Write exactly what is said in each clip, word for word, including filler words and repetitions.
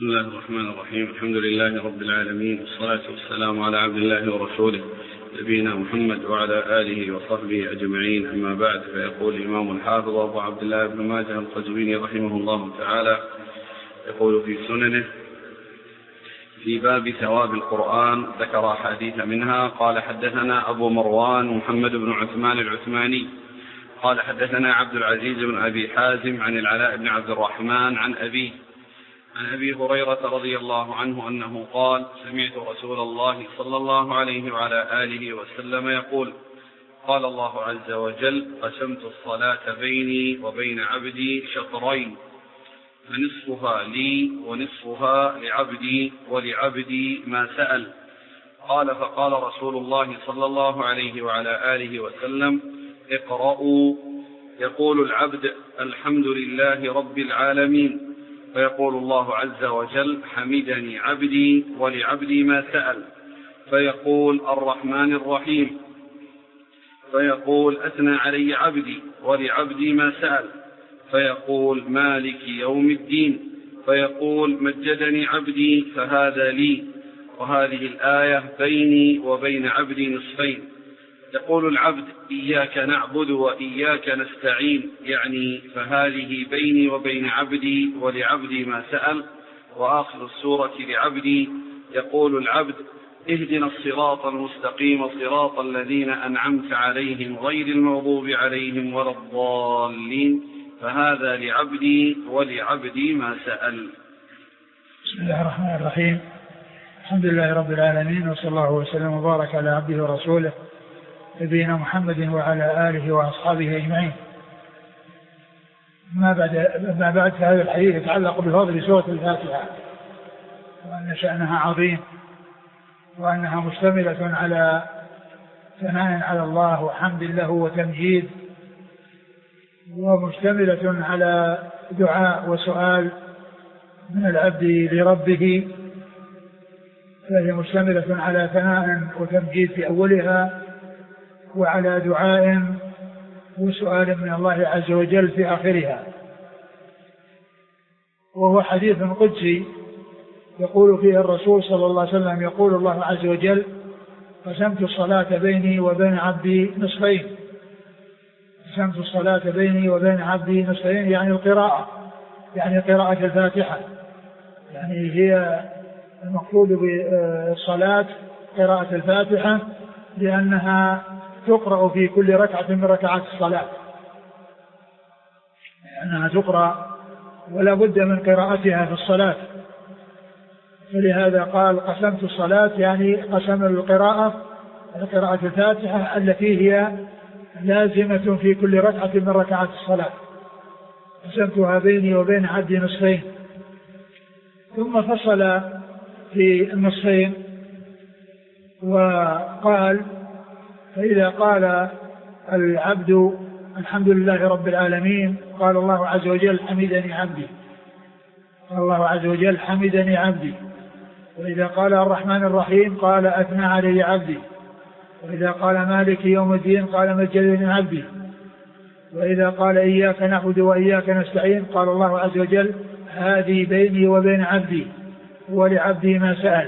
بسم الله الرحمن الرحيم. الحمد لله رب العالمين، والصلاة والسلام على عبد الله ورسوله نبينا محمد وعلى آله وصحبه أجمعين، أما بعد. فيقول الإمام الحافظ أبو عبد الله بن ماجه القزويني رحمه الله تعالى يقول في سننه في باب ثواب القرآن ذكر أحاديث منها. قال حدثنا أبو مروان محمد بن عثمان العثماني قال حدثنا عبد العزيز بن أبي حازم عن العلاء بن عبد الرحمن عن أبيه عن أبي هريرة رضي الله عنه أنه قال: سمعت رسول الله صلى الله عليه وعلى آله وسلم يقول: قال الله عز وجل: قسمت الصلاة بيني وبين عبدي شطرين، فنصفها لي ونصفها لعبدي ولعبدي ما سأل. قال: فقال رسول الله صلى الله عليه وعلى آله وسلم: اقرأوا. يقول العبد: الحمد لله رب العالمين، فيقول الله عز وجل: حمدني عبدي ولعبدي ما سأل. فيقول: الرحمن الرحيم، فيقول: أثنى علي عبدي ولعبدي ما سأل. فيقول: مالك يوم الدين، فيقول: مجدني عبدي فهذا لي. وهذه الآية بيني وبين عبدي نصفين. يقول العبد: إياك نعبد وإياك نستعين، يعني فهذه بيني وبين عبدي ولعبدي ما سأل. وآخر السورة لعبدي. يقول العبد: اهدنا الصراط المستقيم صراط الذين أنعمت عليهم غير المغضوب عليهم ولا الضالين، فهذا لعبدي ولعبدي ما سأل. بسم الله الرحمن الرحيم. الحمد لله رب العالمين، وصلى الله وسلم وبارك على عبده ورسوله نبينا محمد وعلى آله وأصحابه أجمعين. ما بعد ما بعد هذا الحديث يتعلق بفضل سورة الفاتحة، وأن شأنها عظيم، وأنها مشتملة على ثناء على الله وحمد له وتمجيد، ومشتملة على دعاء وسؤال من العبد لربه، فهي مشتملة على ثناء وتمجيد في أولها، وعلى دعاء وسؤال من الله عز وجل في آخرها. وهو حديث قدسي يقول فيه الرسول صلى الله عليه وسلم: يقول الله عز وجل: قسمت الصلاة بيني وبين عبدي نصفين. قسمت الصلاة بيني وبين عبدي نصفين، يعني القراءة، يعني قراءة الفاتحة، يعني هي المقصود بالصلاة قراءة الفاتحة، لأنها تقرأ في كل ركعة من ركعات الصلاة، لأنها تقرأ ولا بد من قراءتها في الصلاة. فلهذا قال: قسمت الصلاة، يعني قسم القراءة قراءة الفاتحة التي هي لازمة في كل ركعة من ركعات الصلاة. قسمتها بيني وبين عبدي نصفين. ثم فصل في النصفين وقال: فإذا قال العبد الحمد لله رب العالمين، قال الله عز وجل: حمدني عبدي. قال الله عز وجل: حمدني عبدي. وإذا قال الرحمن الرحيم، قال: أثنى علي عبدي. وإذا قال مالك يوم الدين، قال: مجدني عبدي. وإذا قال إياك نعبد وإياك نستعين، قال الله عز وجل: هذه بيني وبين عبدي ولعبدي ما سأل.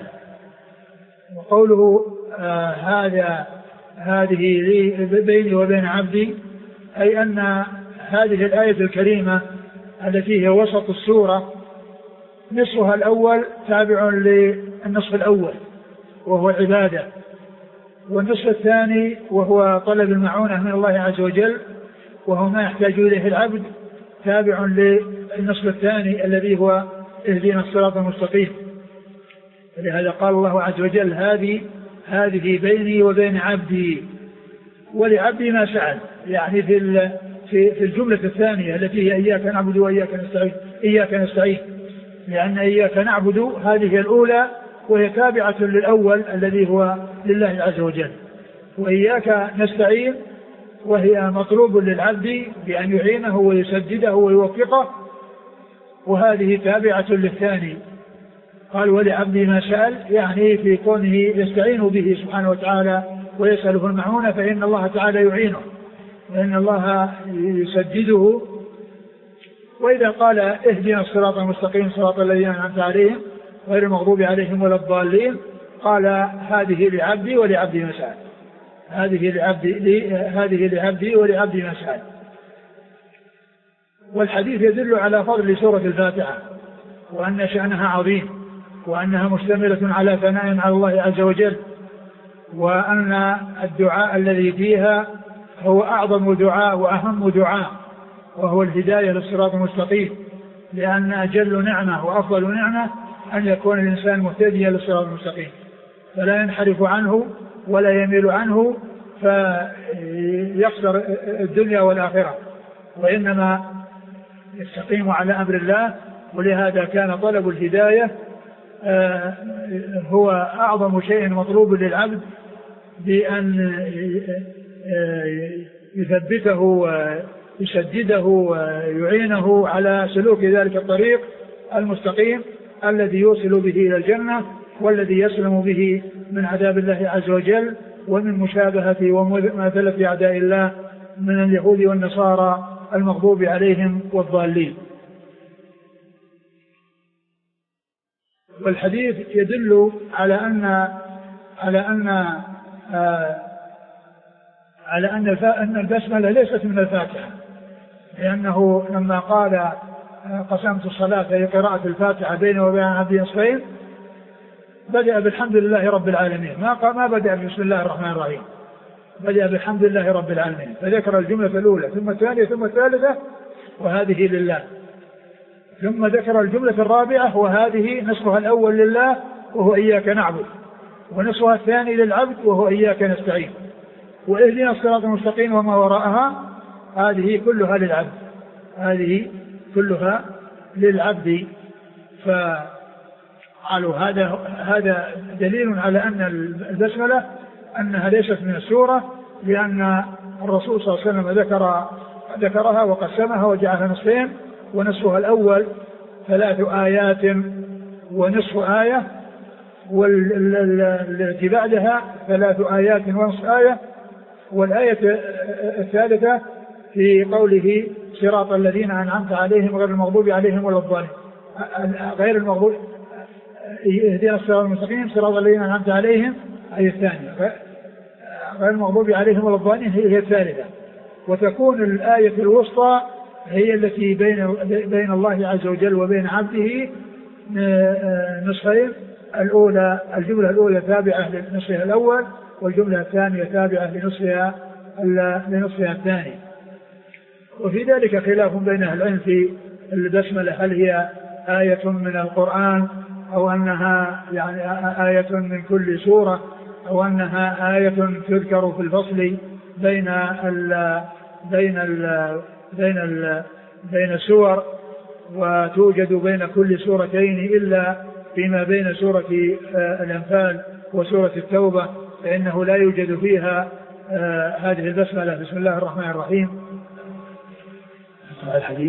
وقوله آه هذا هذه لي بيني وبين عبدي، أي أن هذه الآية الكريمة التي هي وسط السورة نصفها الأول تابع للنصف الأول وهو عبادة، والنصف الثاني وهو طلب المعونة من الله عز وجل وهو ما يحتاج إليه العبد تابع للنصف الثاني الذي هو اهدنا الصراط المستقيم. ولهذا قال الله عز وجل: هذه هذه بيني وبين عبدي ولعبدي ما سأل، يعني في في الجملة الثانية التي هي إياك نعبد وإياك نستعين إياك نستعين لأن إياك نعبد هذه الأولى وهي تابعة للأول الذي هو لله عز وجل، وإياك نستعين وهي مطلوب للعبد بأن يعينه ويسدده ويوفقه، وهذه تابعة للثاني. قال: ولعبدي ما سأل، يعني في كونه يستعين به سبحانه وتعالى ويسأله المعونة، فإن الله تعالى يعينه، وإن الله يسدده وإذا قال اهدنا الصراط المستقيم صراط الذين أنعمت عليهم غير المغضوب عليهم ولا الضالين قال هذه لعبدي ولعبدي ما سأل، هذه لعبدي هذه لعبدي ولعبدي ما سأل. والحديث يدل على فضل سورة الفاتحة وأن شأنها عظيم وأنها مشتملة على ثناء على الله عز وجل، وأن الدعاء الذي فيها هو أعظم دعاء وأهم دعاء وهو الهداية للصراط المستقيم، لأن أجل نعمة وأفضل نعمة أن يكون الإنسان مهتديا للصراط المستقيم فلا ينحرف عنه ولا يميل عنه فيخسر الدنيا والآخرة، وإنما يستقيم على أمر الله. ولهذا كان طلب الهداية هو أعظم شيء مطلوب للعبد بأن يثبته ويسدده ويعينه على سلوك ذلك الطريق المستقيم الذي يوصل به إلى الجنة والذي يسلم به من عذاب الله عز وجل ومن مشابهة ومماثلة أعداء الله من اليهود والنصارى المغضوب عليهم والضالين. والحديث يدل على أن على أن آه على أن أن البسملة ليست من الفاتحة، لأنه لما قال قسمت الصلاة هي قراءة الفاتحة بيني وبين عبدي نصفين بدأ بالحمد لله رب العالمين، ما ما بدأ بسم الله الرحمن الرحيم، بدأ بالحمد لله رب العالمين، فذكر الجملة الأولى ثم الثانية ثم الثالثة وهذه لله، ثم ذكر الجملة الرابعة وهذه نصفها الأول لله وهو إياك نعبد، ونصفها الثاني للعبد وهو إياك نستعين، واهدنا الصراط المستقيم وما وراءها هذه كلها للعبد، هذه كلها للعبد. فقالوا هذا هذا دليل على أن البسملة أنها ليست من السورة، لأن الرسول صلى الله عليه وسلم ذكر ذكرها وقسمها وجعلها نصفين، ونصفها الأول ثلاث آيات ونصف آية، والتي بعدها ثلاث آيات ونصف آية، والآية الثالثة في قوله صراط الذين أنعمت عليهم غير المغضوب عليهم ولا الضالين، غير المغضوب اهدنا الصراط المستقيم صراط الذين أنعمت عليهم أي الثانية، غير المغضوب عليهم ولا الضالين هي الثالثة. وتكون الآية الوسطى هي التي بين بين الله عز وجل وبين عبده نصفين، الأولى الجملة الأولى تابعة لنصفها الأول والجملة الثانية تابعة لنصفها لنصفها الثاني. وفي ذلك خلاف بين أهل العلم في البسملة، هل هي آية من القرآن أو أنها يعني آية من كل سورة أو أنها آية تذكر في الفصل بين ال بين ال بين ال بين السور، وتوجد بين كل سورتين إلا فيما بين سورة الأنفال وسورة التوبة فإنه لا يوجد فيها هذه البسملة بسم الله الرحمن الرحيم. الحديث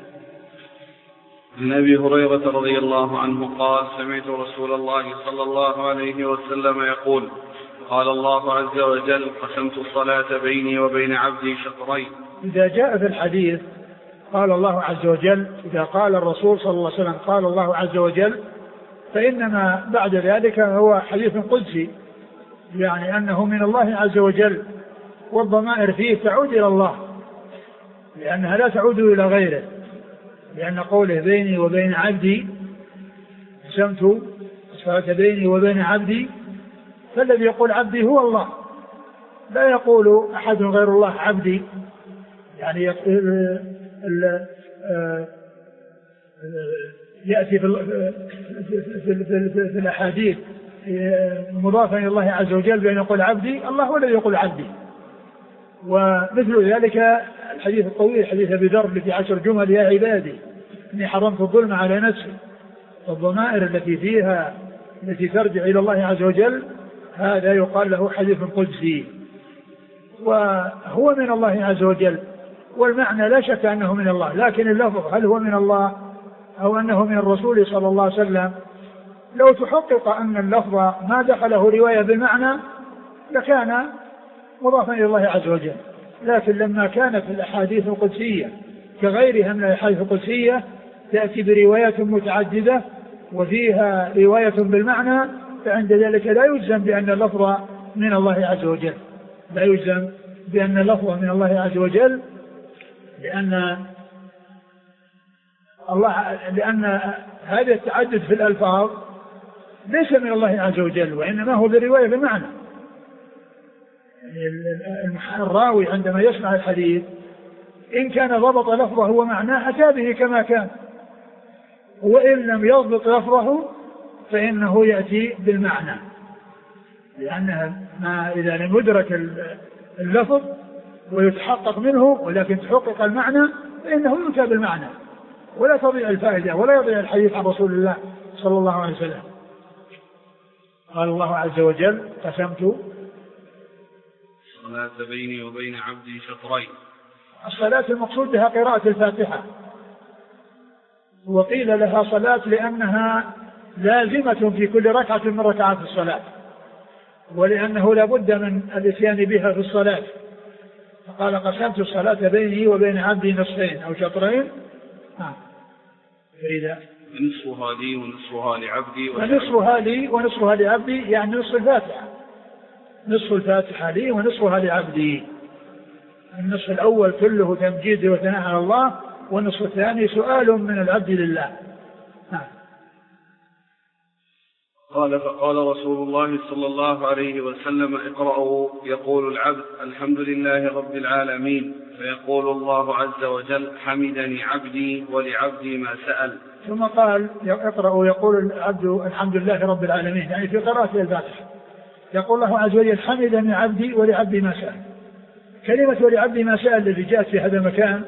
عن أبي هريرة رضي الله عنه قال سمعت رسول الله صلى الله عليه وسلم يقول قال الله عز وجل قسمت الصلاة بيني وبين عبدي شطرين. إذا جاء في الحديث قال الله عز وجل، إذا قال الرسول صلى الله عليه وسلم قال الله عز وجل، فإنما بعد ذلك هو حديث قدسي، يعني أنه من الله عز وجل، والضمائر فيه تعود إلى الله لأنها لا تعود إلى غيره، لأن قوله بيني وبين عبدي قسمت الصلاة بيني وبين عبدي، فالذي يقول عبدي هو الله، لا يقول أحد غير الله عبدي، يعني يأتي في الأحاديث مضافا إلى الله عز وجل بأن يقول عبدي، الله هو الذي يقول عبدي. ومثل ذلك الحديث الطويل حديث أبي ذر في عشر جمل يا عبادي إني حرمت الظلم على نفسي، الضمائر التي فيها التي ترجع إلى الله عز وجل هذا يقال له حديث قدسي، وهو من الله عز وجل، والمعنى لا شك أنه من الله، لكن اللفظ هل هو من الله أو أنه من الرسول صلى الله عليه وسلم، لو تحقق أن اللفظ ما دخله رواية بالمعنى لكان مضافا إلى الله عز وجل، لكن لما كانت الأحاديث القدسية كغيرها من الأحاديث القدسية تأتي بروايات متعددة وفيها رواية بالمعنى، فعند ذلك لا يجزم بأن اللفظ من الله عز وجل، لا يجزم بأن اللفظ من الله عز وجل، لأن الله لأن هذا التعدد في الألفاظ ليس من الله عز وجل، وإنما هو برواية بمعنى. الراوي عندما يسمع الحديث إن كان ضبط لفظه ومعناه أتى به كما كان، وإن لم يضبط لفظه فإنه يأتي بالمعنى، لأنها ما إذا لم يدرك اللفظ ويتحقق منه ولكن تحقق المعنى فإنه يؤتى بالمعنى، ولا تضيع الفائدة ولا يضيع الحديث عن رسول الله صلى الله عليه وسلم. قال الله عز وجل: قسمت الصلاة بيني وبين عبدي شطرين. الصلاة المقصود بها قراءة الفاتحة، وقيل لها صلاة لأنها لازمة في كل ركعة من ركعات الصلاة، ولأنه لا بد من الاتيان بها في الصلاة، فقال: قسمت الصلاة بيني وبين عبدي نصفين أو شطرين. آه. فإذا نصفها لي ونصفها لعبدي ونصفها لي ونصفها لعبدي، يعني نصف الفاتحة، نصف الفاتحة لي ونصفها لعبدي. النصف الأول كله تمجيد وثناء على الله، والنصف الثاني سؤال من العبد لله. آه. قال: فقال رسول الله صلى الله عليه وسلم: اقرأوا. يقول العبد: الحمد لله رب العالمين، فيقول الله عز وجل: حمدني عبدي ولعبدي ما سأل. ثم قال: اقرأوا. يقول العبد: الحمد لله رب العالمين، يعني في قراءة الفاتحة يقول الله عز وجل: حمدني عبدي ولعبدي ما سأل. كلمة ولعبدي ما سأل التي جاءت في هذا المكان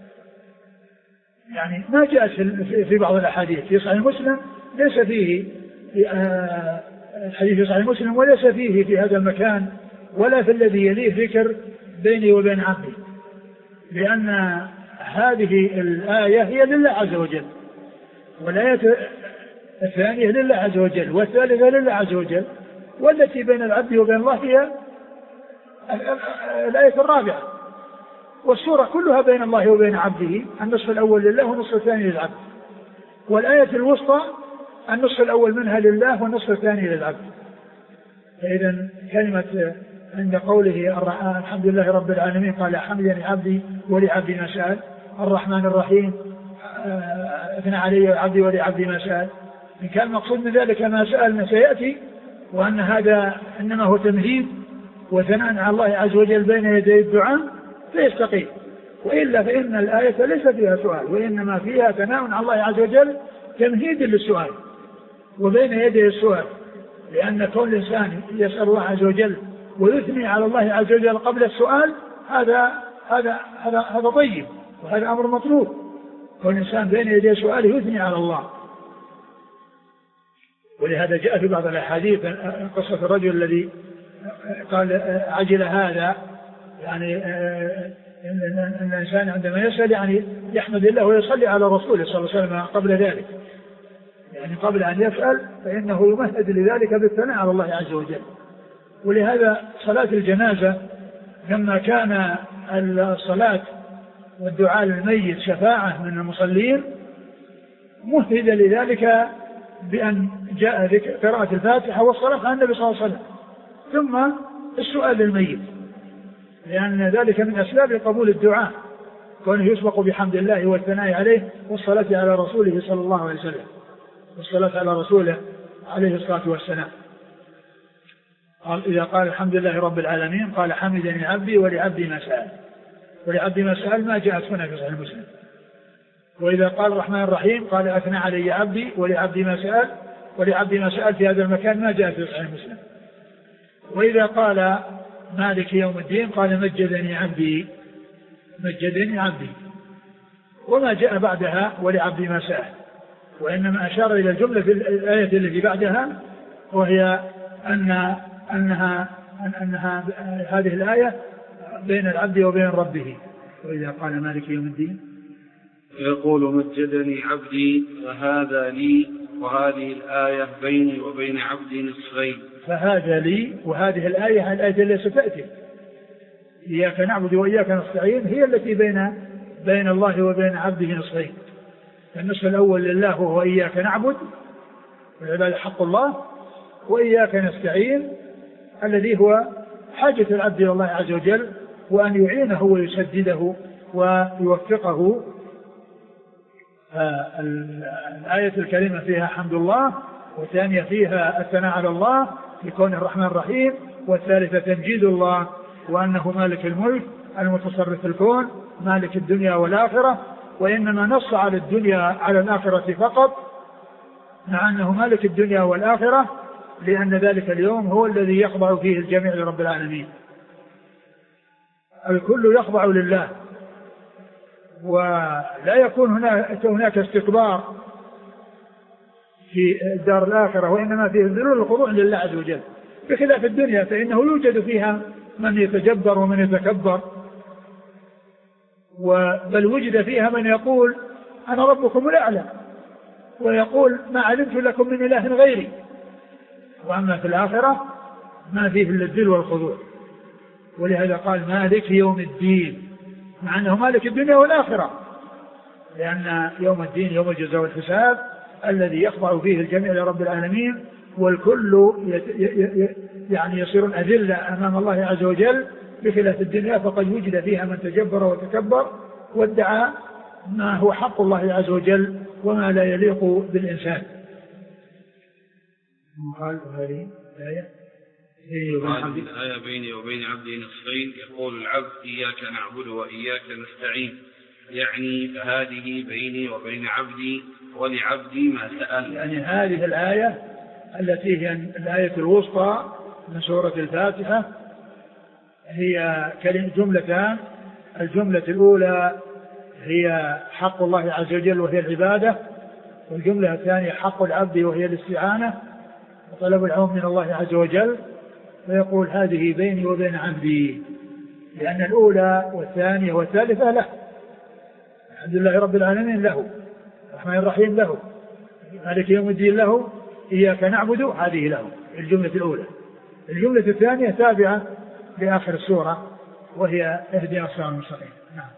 يعني ما جاءت في بعض الأحاديث. في صحيح مسلم ليس فيه الحديث في صحيح مسلم وليس فيه في هذا المكان ولا في الذي يليه ذكر بيني وبين عبدي، لأن هذه الآية هي لله عز وجل، والآية الثانية لله عز وجل، والثالثة لله عز وجل، والتي بين العبد وبين الله هي الآية الرابعة. والسورة كلها بين الله وبين عبده، النصف الأول لله والنصف الثاني للعبد، والآية الوسطى النصف الأول منها لله والنصف الثاني للعبد. فإذا كلمة عند قوله الحمد لله رب العالمين قال: حمدني عبدي ولعبدي ما سأل. الرحمن الرحيم أثنى علي عبدي ولعبدي ما سأل. إن كان مقصود من ذلك ما سأل ما سيأتي، وأن هذا إنما هو تمهيد وثناء على الله عز وجل بين يدي الدعاء فيستقيم، وإلا فإن الآية ليس فيها سؤال، وإنما فيها ثناء على الله عز وجل تمهيد للسؤال وبين يدي السؤال، لأن كل إنسان يسأل الله عز وجل ويثني على الله عز وجل قبل السؤال هذا هذا هذا هذا طيب، وهذا أمر مطلوب. كل إنسان بين يدي سؤاله يثني على الله. ولهذا جاء في بعض الأحاديث قصة الرجل الذي قال: عجل هذا، يعني أن الإنسان عندما يسأل يعني يحمد الله ويصلي على رسوله صلى الله عليه وسلم قبل ذلك، يعني قبل أن يسأل فإنه يمهد لذلك بالثناء على الله عز وجل. ولهذا صلاة الجنازة لما كان الصلاة والدعاء للميت شفاعة من المصلين مهد لذلك بأن جاء ذكر قراءة الفاتحة والصلاة على النبي صلى الله عليه وسلم، ثم السؤال للميت، لأن ذلك من أسباب قبول الدعاء، كونه يسبق بحمد الله والثناء عليه والصلاة على رسوله صلى الله عليه وسلم، والصلاة على رسوله عليه الصلاة والسلام. قال: إذا قال الحمد لله رب العالمين قال: حمدني عبدي ولعبدي ما سأل. ولعبدي ما سأل ما جاءت هنا في صحيح مسلم. وإذا قال الرحمن الرحيم قال: أثنى علي عبدي ولعبدي ما سأل. ولعبدي ما سأل في هذا المكان ما جاء في صحيح مسلم. وإذا قال مالك يوم الدين قال: مجدني عبدي مجدني عبدي. وما جاء بعدها ولعبدي ما سأل، وإنما أشار إلى الجملة في الآية التي بعدها، وهي أن أنها أن أنها هذه الآية بين العبد وبين ربه. وإذا قال مالك يوم الدين يقول: مجدني عبدي وهذا لي، وهذه الآية بيني وبين عبدي نصفين. فهذا لي، وهذه الآية الآية التي ستأتي إياك نعبد وإياك نستعين هي التي بين بين الله وبين عبده نصفين. النصف الأول لله وهو إياك نعبد والعبادة حق الله، وإياك نستعين الذي هو حاجة العبد إلى الله عز وجل وأن يعينه ويسدده ويوفقه. الآية الكريمة فيها حمد الله، والثانية فيها الثناء على الله بكونه الرحمن الرحيم، والثالثة تمجيد الله وأنه مالك الملك المتصرف في الكون مالك الدنيا والآخرة، وإنما نص على الدنيا على الآخرة فقط مع أنه مالك الدنيا والآخرة، لأن ذلك اليوم هو الذي يخضع فيه الجميع لرب العالمين. الكل يخضع لله، ولا يكون هناك, هناك استكبار في الدار الآخرة، وإنما فيه ذلول الخضوع لله عز وجل، بخلاف الدنيا فإنه يوجد فيها من يتجبر ومن يتكبر، بل وجد فيها من يقول أنا ربكم الأعلى، ويقول ما علمت لكم من إله غيري. وأما في الآخرة ما فيه إلا الذل والخضوع، ولهذا قال مالك يوم الدين، مع أنه مالك الدنيا والآخرة، لأن يوم الدين يوم الجزاء والحساب الذي يخضع فيه الجميع لرب العالمين، والكل يعني يصيرون أذلة أمام الله عز وجل، بخلاف الدنيا فقد وجد فيها من تجبر وتكبر وادعى ما هو حق الله عز وجل وما لا يليق بالإنسان. قال هذه الآية الآية بيني وبين عبدي نصفين، يقول العبد إياك نعبد وإياك نستعين، يعني فهذه بيني وبين عبدي ولعبدي ما سأل. يعني هذه الآية التي هي الآية الوسطى من سورة الفاتحة هي جملتان. الجملة الأولى هي حق الله عز وجل وهي العبادة، والجملة الثانية حق العبد وهي الاستعانة وطلب العون من الله عز وجل. فيقول هذه بيني وبين عبدي، لأن الأولى والثانية والثالثة له، الحمد لله رب العالمين له، الرحمن الرحيم له، مالك يوم الدين له، إياك نعبد هذه له الجملة الأولى. الجملة الثانية تابعة لآخر السورة وهي اهدنا الصراط المستقيم. نعم.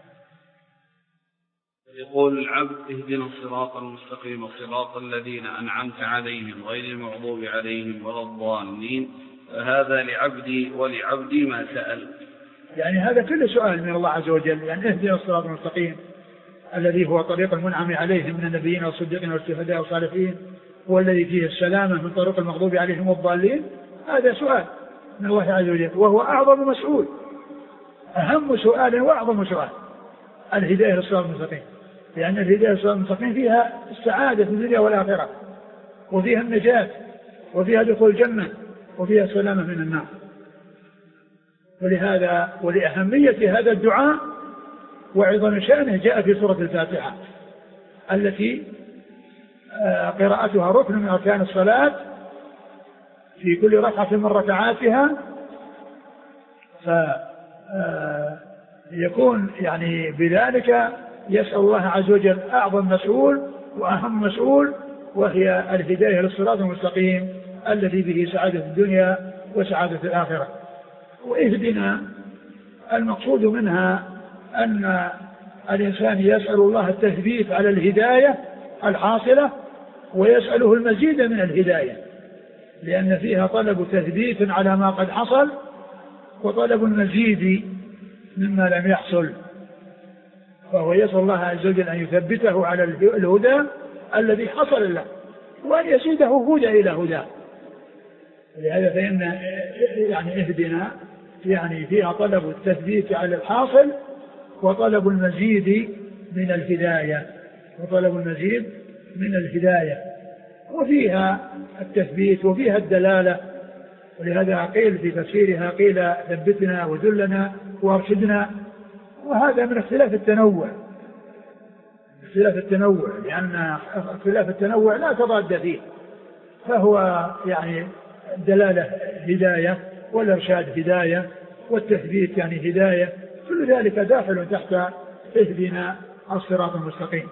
يقول العبد اهدنا الصراط المستقيم صراط الذين أنعمت عليهم غير المغضوب عليهم ولا الضالين، فهذا لعبدي ولعبدي ما سأل. يعني هذا كل سؤال من الله عز وجل، يعني اهدنا الصراط المستقيم الذي هو طريق المنعم عليهم من النبيين والصديقين والشهداء والصالحين، والذي فيه السلامة من طريق المغضوب عليهم والضالين. هذا سؤال من الله عز وجل، وهو أعظم مسؤول، أهم سؤال وأعظم سؤال الهداية للصراط المستقيم، لأن الهداية للصراط المستقيم فيها السعادة في الدنيا والآخرة، وفيها النجاة، وفيها دخول الجنة، وفيها السلامة من النار. ولهذا ولأهمية هذا الدعاء وعظم شأنه جاء في سورة الفاتحة التي قراءتها ركن من أركان الصلاة في كل ركعة من ركعاتها، فيكون يعني بذلك يسأل الله عز وجل أعظم مسؤول وأهم مسؤول، وهي الهداية للصراط المستقيم الذي به سعادة الدنيا وسعادة الآخرة. وإهدنا المقصود منها أن الإنسان يسأل الله التثبيت على الهداية الحاصلة، ويسأله المزيد من الهداية، لأن فيها طلب تثبيت على ما قد حصل وطلب المزيد مما لم يحصل، فهو يسأل الله عز وجل أن يثبته على الهدى الذي حصل له، وأن يزيده هدى إلى هدى. لهذا فإن يعني اهدنا يعني فيها طلب التثبيت على الحاصل وطلب المزيد من الهداية وطلب المزيد من الهداية، وفيها التثبيت وفيها الدلالة. ولهذا قيل في تفسيرها قيل ثبتنا ودلنا وارشدنا، وهذا من اختلاف التنوع اختلاف التنوع لأن اختلاف التنوع لا تضاد فيه، فهو يعني الدلالة هداية والإرشاد هداية والتثبيت يعني هداية، كل ذلك داخل تحت اهدنا الصراط المستقيم.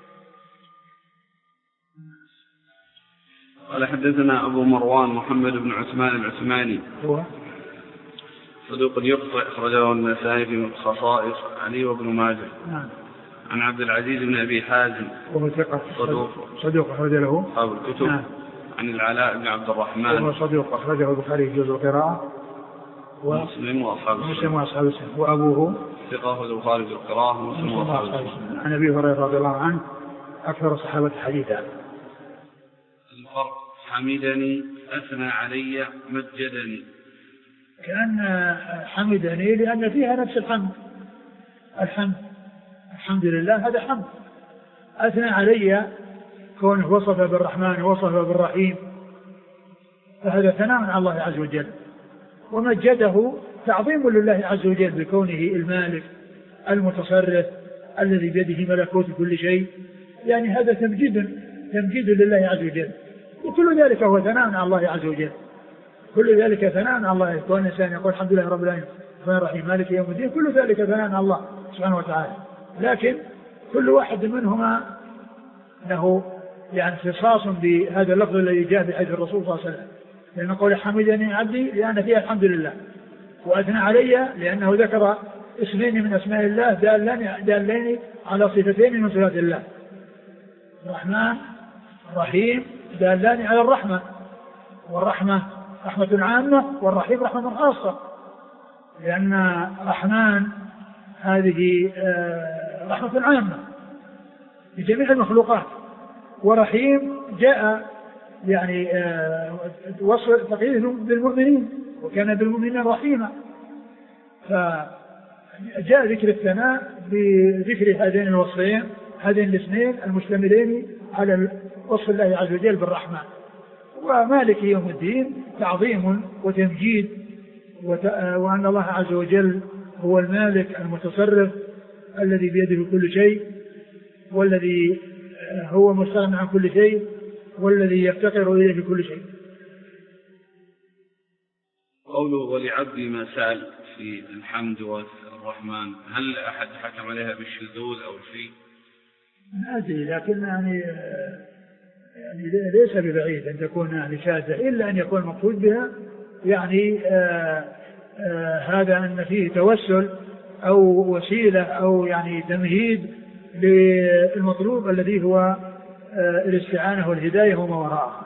قال حدثنا أبو مروان محمد بن عثمان العثماني هو صدوق يخطئ، أخرجه النسائي في خصائص علي وابن ماجه. نعم. عن عبد العزيز بن أبي حازم وهو ثقة صدوق صدوق أخرج له أصحاب الكتب. نعم. عن العلاء بن عبد الرحمن وهو صدوق أخرجه البخاري في جزء القراءة ومسلم وأصحاب مسلم وأصحاب السنة. وأبوه ثقة البخاري في القراءة ومسلم وأصحاب السنة. عن أبي هريرة رضي الله عنه أكثر الصحابة حديثا. الفرق حمدني أثنى علي مجدني. كأن حمدني لأن فيها نفس الحمد الحمد الحمد لله هذا حمد. أثنى علي كونه وصف بالرحمن ووصف بالرحيم فهذا ثناء على الله عز وجل. ومجده تعظيم لله عز وجل بكونه المالك المتصرف الذي بيده ملكوت كل شيء، يعني هذا تمجيد تمجيد لله عز وجل. وكل ذلك هو ثناء على الله عز وجل، كل ذلك ثناء على الله. كون الإنسان يقول الحمد لله رب العالمين الرحمن الرحيم مالك يوم الدين، كل ذلك ثناء على الله سبحانه وتعالى. لكن كل واحد منهما له يعني اختصاص بهذا اللفظ الذي جاء بحديث الرسول صلى الله عليه وسلم، لأن قول حمدني عبدي لأن فيها الحمد لله، وأثنى علي لأنه ذكر اسمين من أسماء الله دالين على صفتين من صفات الله، الرحمن الرحيم دالان على الرحمة، والرحمة رحمة عامة والرحيم رحمة خاصة، لأن رحمن هذه رحمة عامة لجميع المخلوقات، ورحيم جاء يعني وصف تقييده بالمؤمنين وكان بالمؤمنين رحيما. فجاء ذكر الثناء بذكر هذين الوصفين هذين الاثنين المشتملين على وصف الله عز وجل بالرحمة. ومالك يوم الدين تعظيم وتمجيد، وأن الله عز وجل هو المالك المتصرف الذي بيده كل شيء، والذي هو مستغنى عن كل شيء، والذي يفتقر إليه في كل شيء. قوله ولعبدي ما سأل في الحمد والرحمن، هل أحد حكم عليها بالشذوذ أو شيء؟ ما أدري، لكن يعني يعني ليس ببعيد أن تكون يعني شاذة، إلا أن يكون مقصود بها يعني آآ آآ هذا أن فيه توسل أو وسيلة أو يعني تمهيد للمطلوب الذي هو الاستعانة والهداية وما وراءها.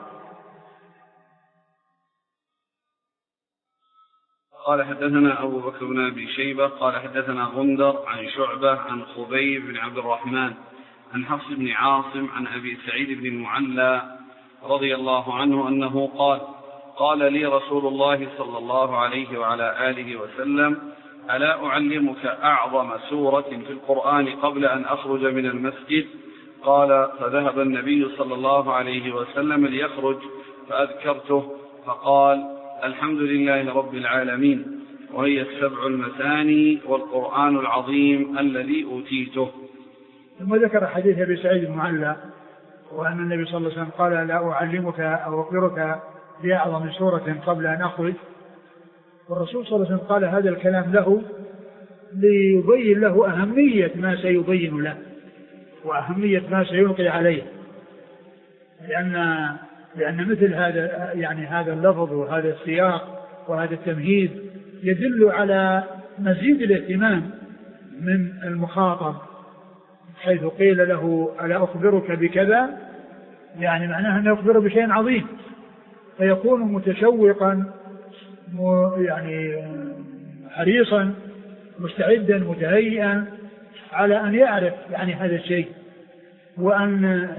قال حدثنا أبو بكر بن أبي شيبة قال حدثنا غندر عن شعبة عن خبيب بن عبد الرحمن عن حفص بن عاصم عن أبي سعيد بن المعلى رضي الله عنه أنه قال قال لي رسول الله صلى الله عليه وعلى آله وسلم ألا أعلمك أعظم سورة في القرآن قبل أن أخرج من المسجد؟ قال فذهب النبي صلى الله عليه وسلم ليخرج فأذكرته فقال الحمد لله رب العالمين وهي السبع المثاني والقرآن العظيم الذي أوتيته. ثم ذكر حديث أبي سعيد المعلى وأن النبي صلى الله عليه وسلم قال لا أعلمك أو أخبرك بأعظم سورة قبل أن أخرج، والرسول صلى الله عليه وسلم قال هذا الكلام له ليبين له أهمية ما سيبين له وأهمية ما سيلقي عليه، لأن لأن مثل هذا يعني هذا اللفظ وهذا السياق وهذا التمهيد يدل على مزيد الاهتمام من المخاطب، حيث قيل له ألا أخبرك بكذا، يعني معناها أن يخبر بشيء عظيم، فيكون متشوقا يعني حريصا مستعدا متهيئا على أن يعرف يعني هذا الشيء، وأن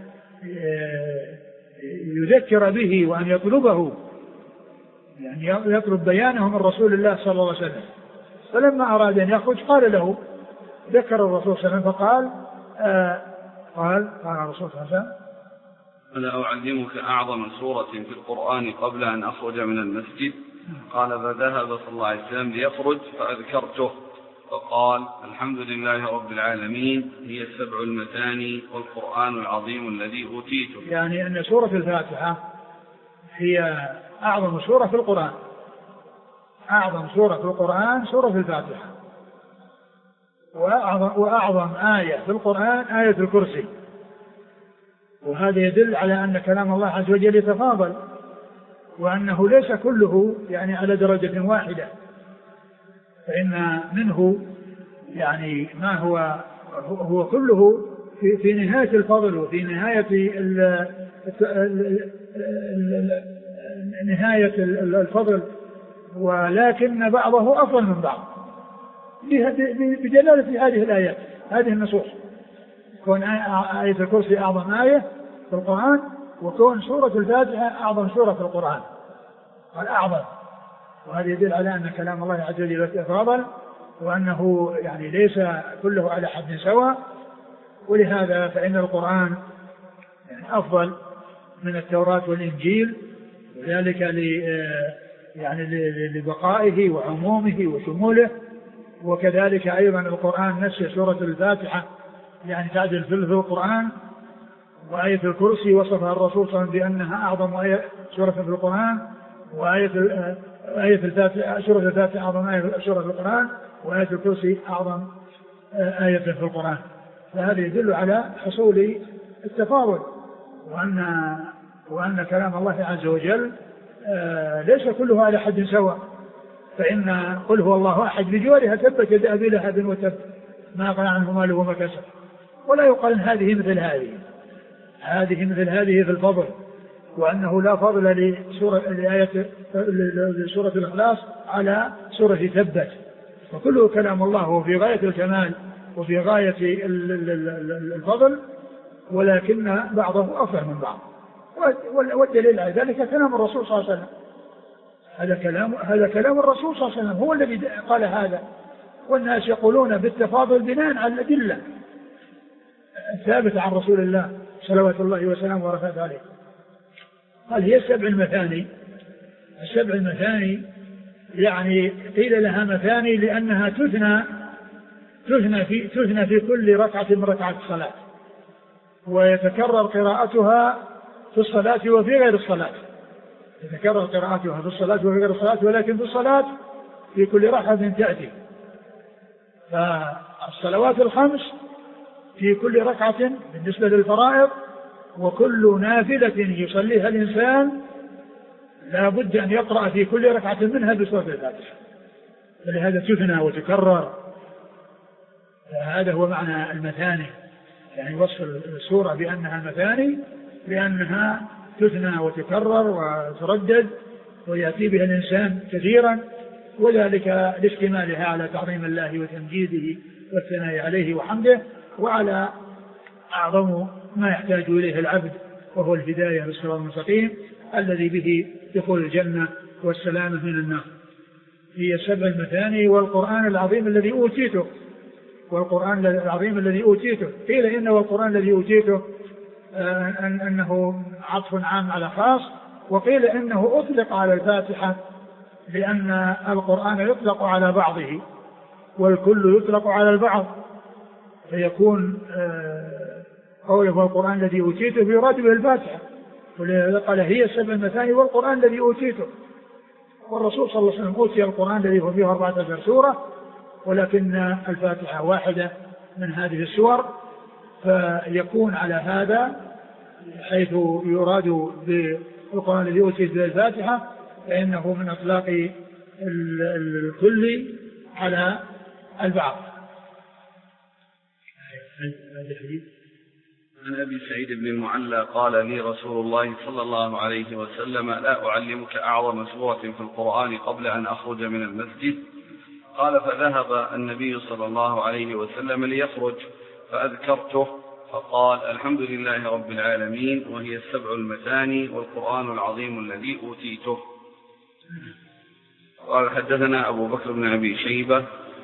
يذكر به وأن يطلبه، يعني يطلب بيانه من رسول الله صلى الله عليه وسلم. فلما أراد أن يخرج قال له ذكر الرسول صلى الله عليه وسلم فقال آه قال قال الرسول صلى الله عليه وسلم ألا أعلمك أعظم سورة في القرآن قبل أن أخرج من المسجد؟ قال فذهب صلى الله عليه وسلم ليخرج فأذكرته فقال الحمد لله رب العالمين هي السبع المثاني والقرآن العظيم الذي أوتيته. يعني أن سورة الفاتحة هي أعظم سورة في القرآن، أعظم سورة في القرآن سورة الفاتحة، وأعظم, وأعظم آية في القرآن آية الكرسي، وهذا يدل على أن كلام الله عز وجل يتفاضل، وأنه ليس كله يعني على درجة واحدة، فإن منه يعني ما هو هو كله في, في نهاية الفضل وفي نهاية ال ال ال نهاية الفضل، ولكن بعضه أفضل من بعض بدلالة هذه الآيات هذه النصوص. كون آية الكرسي أعظم آية في القرآن، وكون سورة الفاتحة أعظم سورة في القرآن الأعظم، وهذا يدل على أن كلام الله عز وجل يتفاضل، وأنه يعني ليس كله على حد سواء. ولهذا فإن القرآن يعني أفضل من التوراة والإنجيل، وذلك يعني لبقائه وعمومه وشموله. وكذلك أيضا القرآن نفسه سورة الفاتحة يعني تعدل ثلث القرآن، وآية الكرسي وصفها الرسول صلى الله عليه وسلم بأنها أعظم آية سورة في القرآن، وآية آية الفاتحة سورة الفاتحة أعظم آية سورة في القرآن، وآية الكرسي أعظم آية في القرآن. فهذا يدل على حصول التفاضل، وأن وأن كلام الله عز وجل ليس كله على حد سواء. فإن قل هو الله أحد بجوارها تبت يد أبي لهب وتب ما أغنى عنه ماله وما كسب، ولا يقال إن هذه مثل هذه هذه مثل هذه في الفضل، وأنه لا فضل لسورة لآية لسورة الإخلاص على سورة تبت، وكله كلام الله وفي غاية الكمال وفي غاية الفضل، ولكن بعضه أفضل من بعض. والدليل على ذلك كلام الرسول صلى الله عليه وسلم. هذا كلام هذا كلام الرسول صلى الله عليه وسلم هو الذي قال هذا، والناس يقولون بالتفاضل بناء على الأدلة الثابتة عن رسول الله صلوات الله وسلامه ورحمته عليه. قال هي السبع المثاني. السبع المثاني يعني قيل لها مثاني لأنها تثنى تثنى في تثنى في كل ركعة من ركعات الصلاة، ويتكرر قراءتها في الصلاة وفي غير الصلاة. تتكرر قراءتها في الصلاة وفي غير الصلاة، ولكن في الصلاة في كل ركعة تأتي. فالصلوات الخمس في كل ركعة بالنسبة للفرائض، وكل نافلة يصليها الإنسان لا بد أن يقرأ في كل ركعة منها بسورة الفاتحة، فلهذا تثنى وتكرر. هذا هو معنى المثاني، يعني وصف السورة بأنها مثاني لأنها تثنى وتكرر وتردد ويأتي بها الإنسان كثيرا، وذلك لاشتمالها على تعظيم الله وتمجيده والثناء عليه وحمده، وعلى أعظم ما يحتاج إليه العبد وهو الهداية بالصراط المستقيم الذي به دخول الجنة والسلامة من النار. هي السبع المثاني والقرآن العظيم الذي أوتيته والقرآن العظيم الذي أوتيته قيل إنه القرآن الذي أوتيته أن أنه عطف عام على خاص، وقيل إنه أطلق على الفاتحة لأن القرآن يطلق على بعضه والكل يطلق على البعض، فيكون قوله القرآن الذي أوتيته يراد به الفاتحة، قال هي السبع المثاني والقرآن الذي أوتيته. والرسول صلى الله عليه وسلم أوتي القرآن الذي هو فيه أربعة عشر سورة، ولكن الفاتحة واحدة من هذه السور، فيكون على هذا حيث يراد بالقرآن الذي أوتيت به الفاتحة فإنه من إطلاق الكل على البعض. عن أبي سعيد بن المعلى قال لي رسول الله صلى الله عليه وسلم لا أعلمك أعظم سورة في القرآن قبل أن أخرج من المسجد؟ قال فذهب النبي صلى الله عليه وسلم ليخرج فأذكرته فقال الحمد لله رب العالمين وهي السبع المثاني والقرآن العظيم الذي أوتيته. قال حدثنا أبو بكر بن أبي شيبة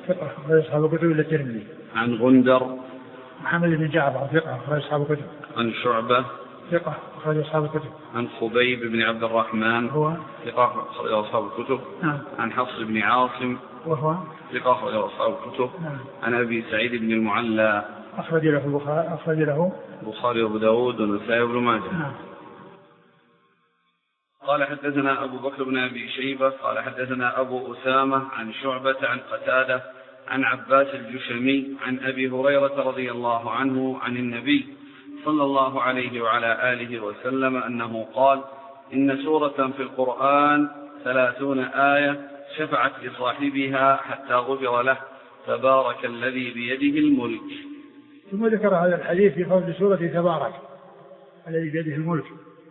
عن غندر محمد بن جعفر ثقة أخرج أصحاب الكتب. عن شعبة ثقة أخرج أصحاب الكتب. عن خبيب بن عبد الرحمن هو ثقة أخرج أصحاب الكتب. نعم. عن حفص بن عاصم وهو ثقة أخرج أصحاب الكتب. نعم. عن أبي سعيد بن المعلى أخرج له البخاري أخرج له البخاري وأبو داود والنسائي وابن ماجه. نعم. قال حدثنا أبو بكر بن أبي شيبة قال حدثنا أبو أسامة عن شعبة عن قتادة عن عباس الجشمي عن أبي هريرة رضي الله عنه عن النبي صلى الله عليه وعلى آله وسلم أنه قال إن سورة في القرآن ثلاثون آية شفعت لصاحبها حتى غفر له تبارك الذي بيده الملك. ثم ذكر هذا الحديث في فضل سورة تبارك الذي بيده الملك،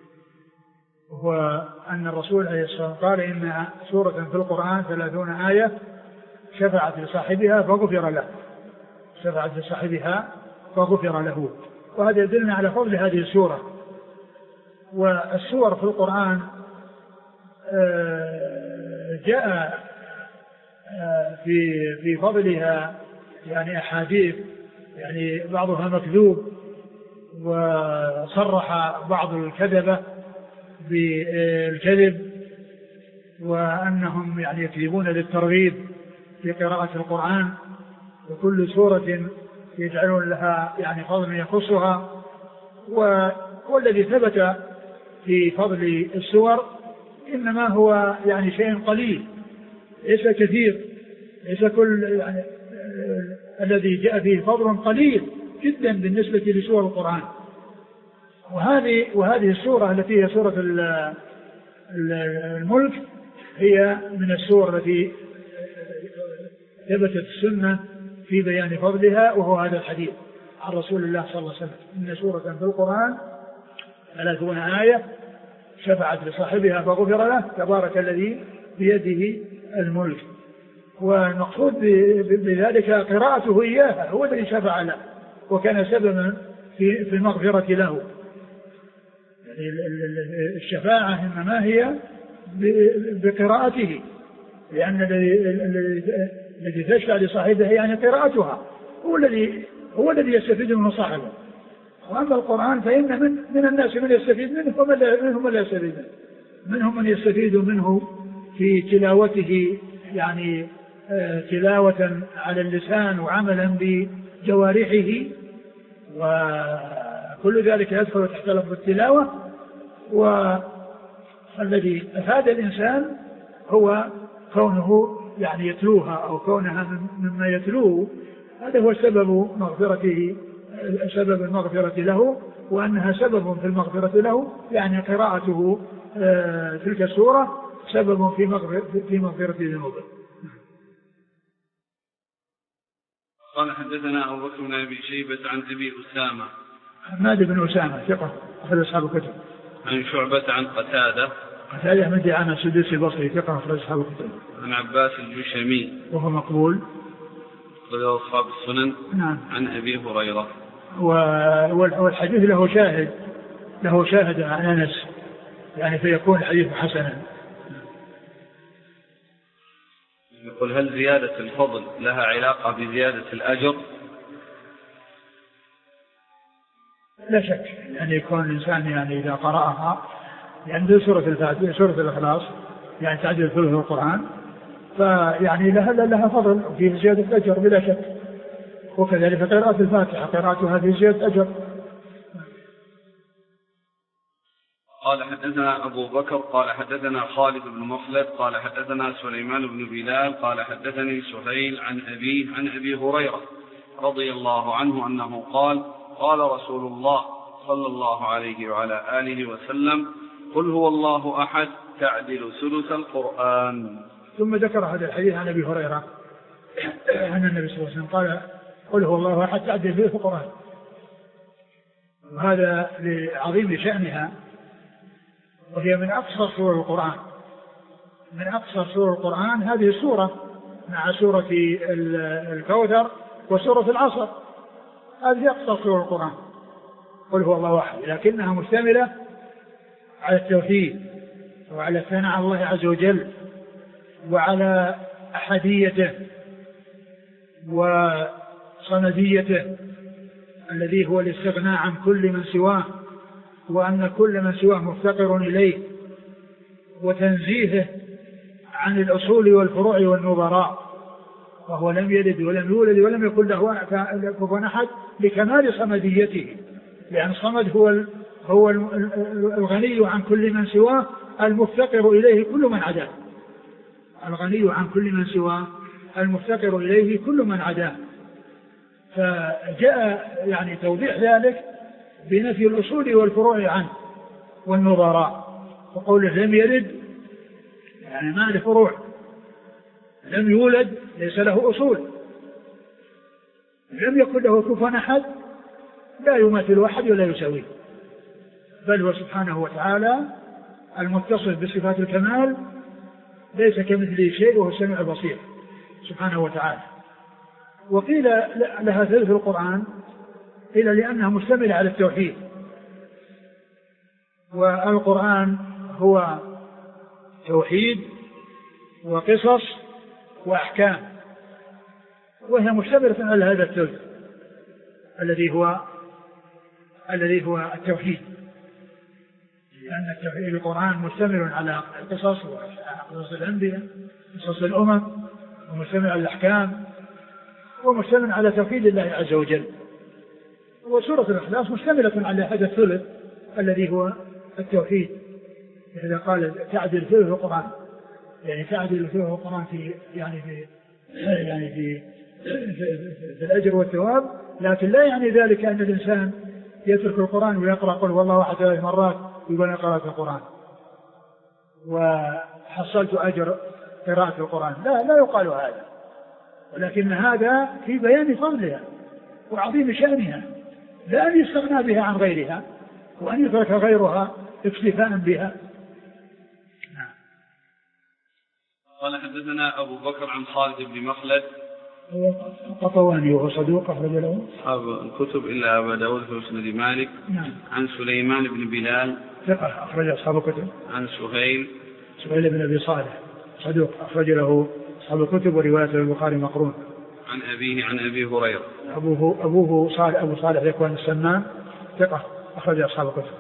وهو أن الرسول عليه الصلاة والسلام قال إن سورة في القرآن ثلاثون آية شفعت لصاحبها فغفر له، شفعت لصاحبها فغفر له. وهذا يدلنا على فضل هذه السورة. والسور في القرآن جاء في في فضلها يعني أحاديث، يعني بعضها مكذوب، وصرح بعض الكذبة بالكذب، وأنهم يعني يكذبون للترغيب في قراءة القرآن، وكل سورة يجعلون لها يعني فضل يخصها. والذي ثبت في فضل السور إنما هو يعني شيء قليل ليس كثير، ليس كل يعني الذي جاء فيه فضل قليل جدا بالنسبة لسور القرآن. وهذه وهذه السورة التي هي سورة الملك هي من السور التي ثبتت السنة في بيان فضلها، وهو هذا الحديث عن رسول الله صلى الله عليه وسلم إن سورة في القرآن ثلاثون آية شفعت لصاحبها فغفر له تبارك الذي بيده الملك. والمقصود بذلك قراءته إياها، هو الذي شفع له وكان سببا في في المغفرة له. يعني الشفاعة إنما هي بقراءته، لأن الذي تشفع لصاحبه يعني قراءتها هو الذي هو الذي يستفيد منه صاحبه. وأما القرآن فإن من من الناس من يستفيد منه ومنهم من لا يستفيد منه. منهم من يستفيد منه في تلاوته يعني تلاوة على اللسان وعملا بجوارحه، وكل ذلك يدخل تحت لفظ التلاوة. والذي أفاد الإنسان هو كونه يعني يتلوها أو كونها مما يتلوه، هذا هو سبب مغفرته، سبب المغفرة له، وأنها سبب في المغفرة له، يعني قراءته تلك السورة سبب في مغفرة في مغفرة ذنوبه. قال حدثنا أبو بكر بن أبي شيبة عن أبي أسامة حماد بن أسامة ثقة أخرج أصحاب الكتب. عن شعبة عن قتادة قتادة من دعامة السدوسي البصري ثقة أخرج أصحاب الكتب. عن عباس الجشمي وهو مقبول أخرج أصحاب السنن. نعم. عن أبي هريرة. والحديث له شاهد له شاهد عن أنس، يعني فيكون الحديث حسنا. يقول هل زيادة الفضل لها علاقة بزيادة الأجر؟ لا شك يعني يكون الإنسان يعني إذا قرأها يعني سورة الفاتحة سورة الإخلاص يعني تعديل ثلث القرآن، فيعني لها لها فضل في زيادة الأجر بلا شك. وكذلك قراءة الفاتحة قراءتها في زيادة أجر. قال حدثنا أبو بكر قال حدثنا خالد بن مخلد قال حدثنا سليمان بن بلال قال حدثني سهيل عن أبيه عن أبي هريرة رضي الله عنه أنه قال قال رسول الله صلى الله عليه وعلى آله وسلم قل هو الله أحد تعدل ثلث القرآن. ثم ذكر هذا الحديث عن أبي هريرة أن النبي صلى الله عليه وسلم قال قل هو الله أحد تعدل ثلث القرآن، وهذا لعظيم شأنها، وهي من أقصر سور القرآن. من أقصر سور القرآن هذه السورة مع سورة الكوثر وسورة العصر، هذه أقصر سور القرآن قل هو الله أحد، لكنها مشتملة على التوحيد وعلى الثناء على الله عز وجل وعلى أحديته وصمديته الذي هو الاستغناء عن كل من سواه، وأن كل من سواه مفتقر إليه، وتنزيهه عن الأصول والفروع والنظراء، وهو لم يلد ولم يولد ولم يكن له كفوا أحد لكمال صمديته، لأن الصمد هو هو الغني عن كل من سواه المفتقر إليه كل من عداه. الغني عن كل من سواه المفتقر إليه كل من عداه. فجاء يعني توضيح ذلك بنفي الأصول والفروع عنه والنظراء، وقوله لم يلد يعني ما له فروع، لم يولد ليس له أصول، لم يكن له كفوا أحد لا يماثل أحد ولا يساويه، بل هو سبحانه وتعالى المتصف بصفات الكمال ليس كمثله شيء وهو السميع البصير سبحانه وتعالى. وقيل لها ثلث القرآن قيل لأنها مشتملة على التوحيد، والقرآن هو توحيد وقصص وأحكام، وهي مشتملة على هذا الثلث الذي هو الذي هو التوحيد، لأن التوحيد القرآن مشتمل على القصص وقصص الأنبياء قصص الأمم، ومشتمل على الأحكام، ومشتمل على توحيد الله عز وجل. وسورة الإخلاص مشتملة على هذا الثلث الذي هو التوحيد، إذا قال تعدل ثلث القرآن، يعني تعدل ثلث القرآن في يعني في يعني في, في, في, في الأجر والثواب، لكن لا يعني ذلك أن الإنسان يترك القرآن ويقرأ قل هو الله أحد ثلاث مرات ويقول أنا قرأت القرآن وحصلت أجر قراءة القرآن، لا لا يقال هذا، ولكن هذا في بيان فضلها وعظيم شأنها، لا أن يستغنى بها عن غيرها وأن يترك غيرها اكتفاء بها. قال حدثنا أبو بكر عن خالد بن مخلد قطواني وهو صدوق أخرج له أصحاب الكتب إلا أبا داود في مسند مالك. نعم. عن سليمان بن بلال ثقة أخرج أصحاب الكتب. عن سهيل سهيل بن أبي صالح صدوق أخرج له أصحاب الكتب ورواية البخاري مقرون. عن أبيه عن أبي هريرة أبوه أبوه صالح أبو صالح ذكوان السمان ثقة أخرج أصحاب الكتب.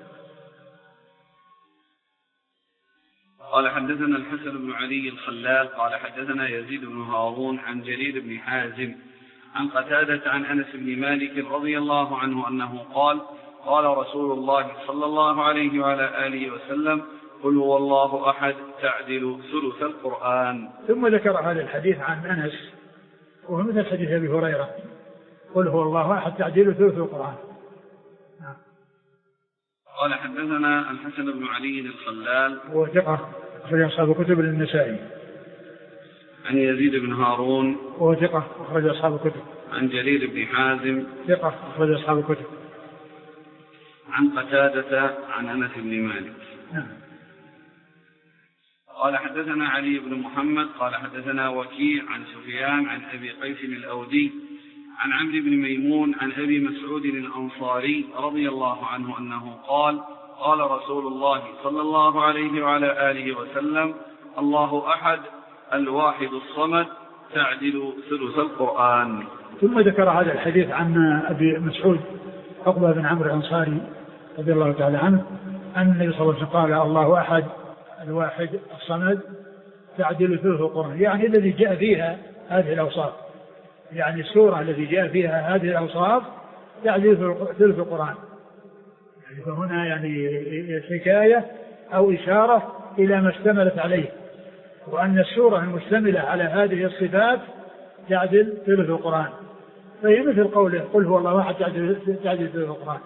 قال حدثنا الحسن بن علي الخلال قال حدثنا يزيد بن هارون عن جرير بن حازم عن قتادة عن أنس بن مالك رضي الله عنه أنه قال قال رسول الله صلى الله عليه وعلى آله وسلم قل هو الله أحد تعدل ثلث القرآن. ثم ذكر هذا الحديث عن أنس وهو مثل حديث أبي هريرة قل هو الله أحد تعدل ثلث القرآن. قال حدثنا الحسن بن علي الخلال وثقة أخرج أصحاب الكتب للنسائي. عن يزيد بن هارون وثقة أخرج أصحاب الكتب. عن جرير بن حازم ثقة أخرج أصحاب الكتب. عن قتادة عن أنس بن مالك. نعم. قال حدثنا علي بن محمد قال حدثنا وكيع عن سفيان عن أبي قيس الأودي عن عمرو بن ميمون عن أبي مسعود الأنصاري رضي الله عنه أنه قال قال رسول الله صلى الله عليه وعلى آله وسلم الله أحد الواحد الصمد تعدل ثلث القرآن. ثم ذكر هذا الحديث عن أبي مسعود عقبة بن عمرو الأنصاري رضي الله تعالى عنه أن النبي صلى الله عليه وسلم قال الله أحد الواحد الصمد تعدل ثلث القرآن، يعني الذي جاء فيها هذه الأوصاف، يعني السورة التي جاء فيها هذه الأوصاف تعدل ثلث القرآن. يعني فهنا يعني حكاية أو إشارة إلى ما اشتملت عليه، وأن السورة المشتملة على هذه الصفات تعدل ثلث القرآن، فهي مثل قوله قل هو الله أحد تعدل ثلث القرآن.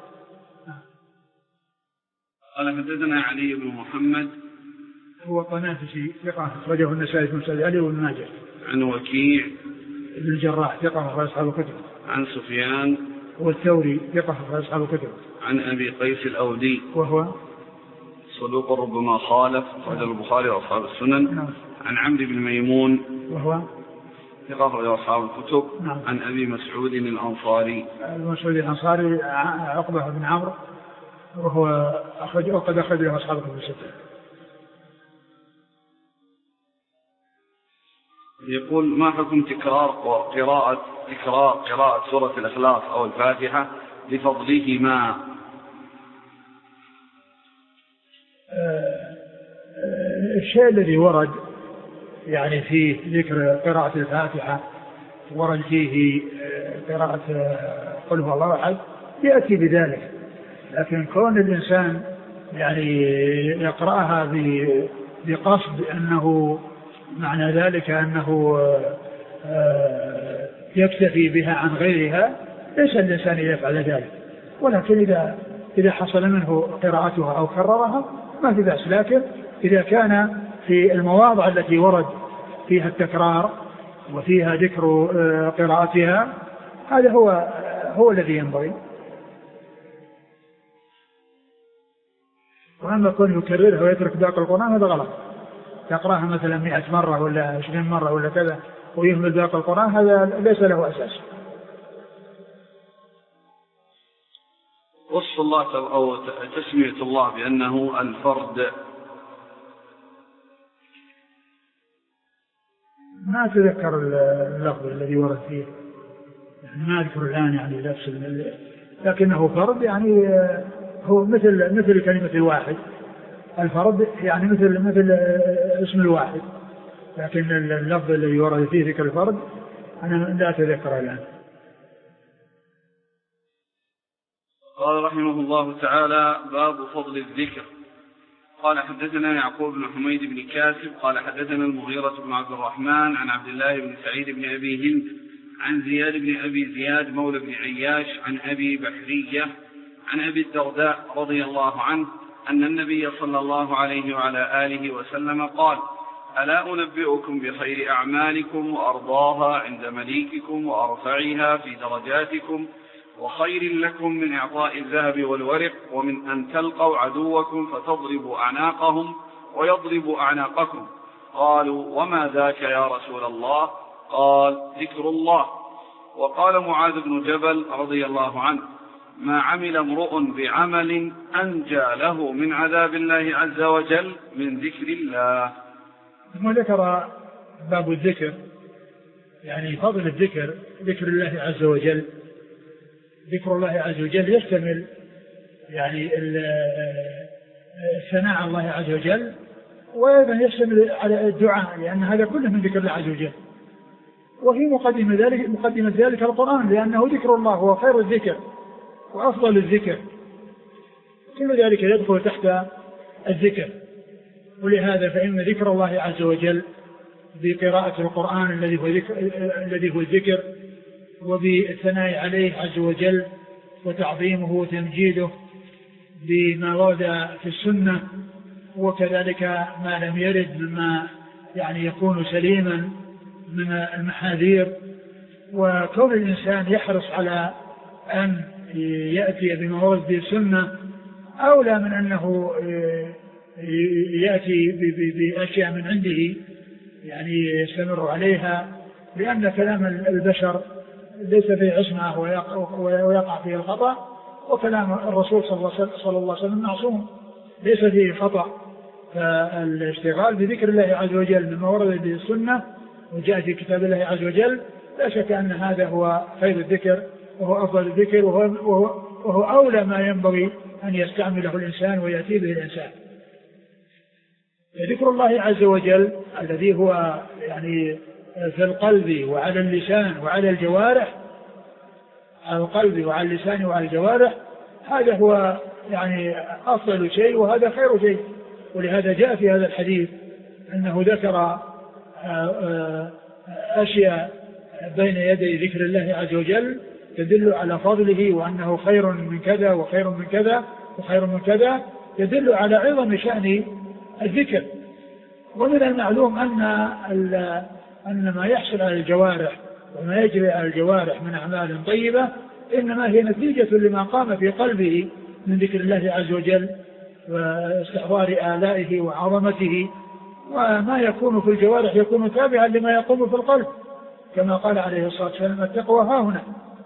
قال حدثنا علي بن محمد هو طنافسي ثقة أخرجه النسائي في مسند علي وابن ماجه. عن وكيع ابن الجراح ثقة أخرج أصحاب الكتب. عن سفيان هو الثوري ثقة أخرج أصحاب الكتب. عن أبي قيس الأودي وهو صدوق ربما خالف أخرج البخاري وأصحاب السنن. نعم. عن عمرو بن ميمون وهو ثقة أخرج أصحاب الكتب. نعم. عن أبي مسعود الأنصاري أبي مسعود الأنصاري عقبة بن عمرو وهو أخرج وقد أخرج له أصحاب الكتب الستة. يقول ما حكم تكرار قراءة تكرار قراءة سورة الإخلاص أو الفاتحة لفضلهما؟ الشيء الذي ورد يعني فيه ذكر قراءة الفاتحة ورد فيه قراءة قل هو الله أحد يأتي بذلك، لكن كون الإنسان يعني يقرأها بقصد أنه معنى ذلك أنه يكتفي بها عن غيرها ليس الإنسان يفعل ذلك، ولكن إذا إذا حصل منه قراءتها أو كررها ما في بأس، لكن إذا كان في المواضع التي ورد فيها التكرار وفيها ذكر قراءتها هذا هو هو الذي ينبغي. وأما كون يكررها ويترك باقي القرآن هذا غلط. يقرأها مثلا مئة مرة ولا عشرين مرة ولا كذا ويهمل باقي القرآن هذا ليس له أساس. وصف الله أو تسمية الله بأنه الفرد ما أتذكر اللفظ الذي ورد فيه يعني ما أذكر الآن يعني نفس لكنه فرد يعني هو مثل مثل كلمة الواحد. الفرد يعني مثل مثل اسم الواحد لكن اللفظ الذي ورد فيه ذكر الفرد أنا لا أتذكر الآن. قال رحمه الله تعالى باب فضل الذكر. قال حدثنا يعقوب بن حميد بن كاسب قال حدثنا المغيرة بن عبد الرحمن عن عبد الله بن سعيد بن أبي هند عن زياد بن أبي زياد مولى بن عياش عن أبي بحرية عن أبي الدرداء رضي الله عنه أن النبي صلى الله عليه وعلى آله وسلم قال ألا أنبئكم بخير أعمالكم وأرضاها عند مليككم وأرفعها في درجاتكم وخير لكم من إعطاء الذهب والورق ومن أن تلقوا عدوكم فتضربوا أعناقهم ويضربوا أعناقكم. قالوا وما ذاك يا رسول الله؟ قال ذكر الله. وقال معاذ بن جبل رضي الله عنه ما عمل امرؤ بعمل أنجى له من عذاب الله عز وجل من ذكر الله. ثم ذكر باب الذكر يعني فضل الذكر ذكر الله عز وجل. ذكر الله عز وجل يشتمل يعني الثناء على الله عز وجل وأيضا يشتمل على الدعاء لأن هذا كله من ذكر الله عز وجل. وفي مقدمة ذلك مقدمة ذلك القرآن لأنه ذكر الله هو خير الذكر وأفضل الذكر كل ذلك يدخل تحت الذكر. ولهذا فإن ذكر الله عز وجل بقراءة القرآن الذي هو ذكر الذي هو الذكر وبالثناء عليه عز وجل وتعظيمه وتمجيده بما ورد في السنة وكذلك ما لم يرد مما يعني يكون سليما من المحاذير. وكون الإنسان يحرص على أن يأتي بما ورد في السنة أولى من أنه يأتي بأشياء من عنده يعني يستمر عليها لأن كلام البشر ليس فيه عصمة ويقع فيه الخطأ وكلام الرسول صلى الله عليه وسلم معصوم ليس فيه خطأ. فالاشتغال بذكر الله عز وجل مما ورد به السنة وجاء في كتاب الله عز وجل لا شك أن هذا هو خير الذكر وهو أفضل الذكر وهو, وهو, وهو أولى ما ينبغي أن يستعمله الإنسان ويأتي به الإنسان. ذكر الله عز وجل الذي هو يعني في القلب وعلى اللسان وعلى الجوارح على القلب وعلى اللسان وعلى الجوارح هذا هو يعني أفضل شيء وهذا خير شيء. ولهذا جاء في هذا الحديث أنه ذكر أشياء بين يدي ذكر الله عز وجل تدل على فضله وأنه خير من كذا وخير من كذا وخير من كذا يدل على عظم شأن الذكر. ومن المعلوم أن أن ما يحصل على الجوارح وما يجري على الجوارح من أعمال طيبة إنما هي نتيجة لما قام في قلبه من ذكر الله عز وجل واستحضار آلائه وعظمته. وما يكون في الجوارح يكون تابعا لما يقوم في القلب كما قال عليه الصلاة والسلام التقوى ها هنا.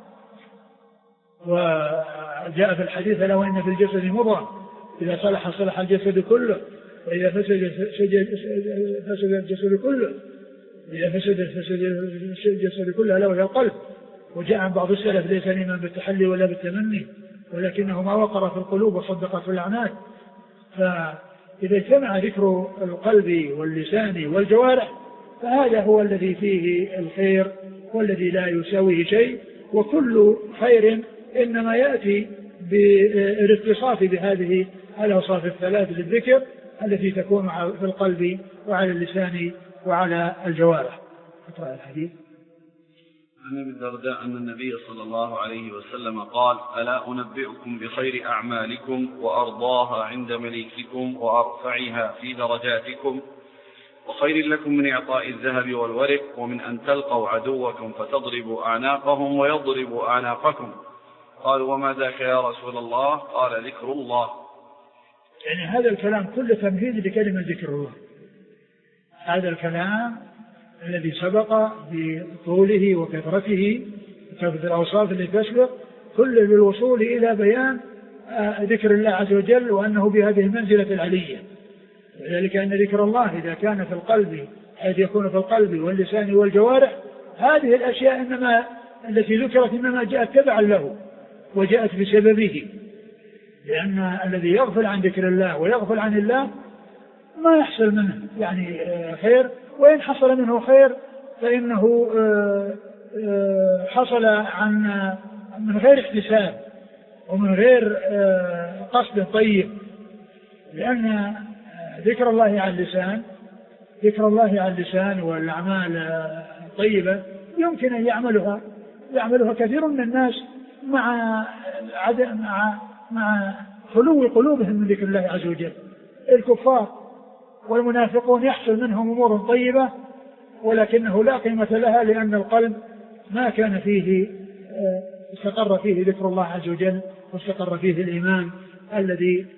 وجاء في الحديث لو إن في الجسد مضغة إذا صلح صلح الجسد كله وإذا فسد فسد الجسد كله إذا فسد فسد الجسد كله ألا وهي القلب. وجاء عن بعض السلف ليس الإيمان بالتحلي ولا بالتمني ولكنه ما وقر في القلوب وصدق في الأعناق. فإذا اجتمع ذكر القلب واللسان والجوارح فهذا هو الذي فيه الخير والذي لا يساويه شيء. وكل خير إنما يأتي بالاتصاف بهذه الأوصاف الثلاث للذكر التي تكون في القلب وعلى اللسان وعلى الجوارح. اقرأ الحديث. عن ابي الدرداء أن النبي صلى الله عليه وسلم قال ألا أنبئكم بخير أعمالكم وأرضاها عند مليككم وأرفعها في درجاتكم وخير لكم من إعطاء الذهب والورق ومن أن تلقوا عدوكم فتضربوا أعناقهم ويضربوا أعناقكم. قالوا وما ذاك يا رسول الله؟ قال ذكر الله. يعني هذا الكلام كله تمهيد لكلمة ذكر الله. هذا الكلام الذي سبق بطوله وكثرته وكثرة الأوصاف التي تسبق كله للوصول إلى بيان ذكر الله عز وجل وأنه بهذه المنزلة العلية. ذلك أن ذكر الله إذا كان في القلب حيث يكون في القلب واللسان والجوارح هذه الأشياء إنما التي ذكرت إنما جاءت تبعا له وجاءت بسببه، لأن الذي يغفل عن ذكر الله ويغفل عن الله ما يحصل منه يعني خير، وإن حصل منه خير فإنه حصل عن من غير احتساب ومن غير قصد طيب، لأن ذكر الله على اللسان ذكر الله على اللسان والأعمال الطيبة يمكن أن يعملها يعملها كثير من الناس مع عدم مع مع خلو قلوبهم من ذكر الله عز وجل. الكفار والمنافقون يحصل منهم أمور طيبة ولكنه لا قيمة لها، لأن القلب ما كان فيه استقر فيه ذكر الله عز وجل واستقر فيه الإيمان الذي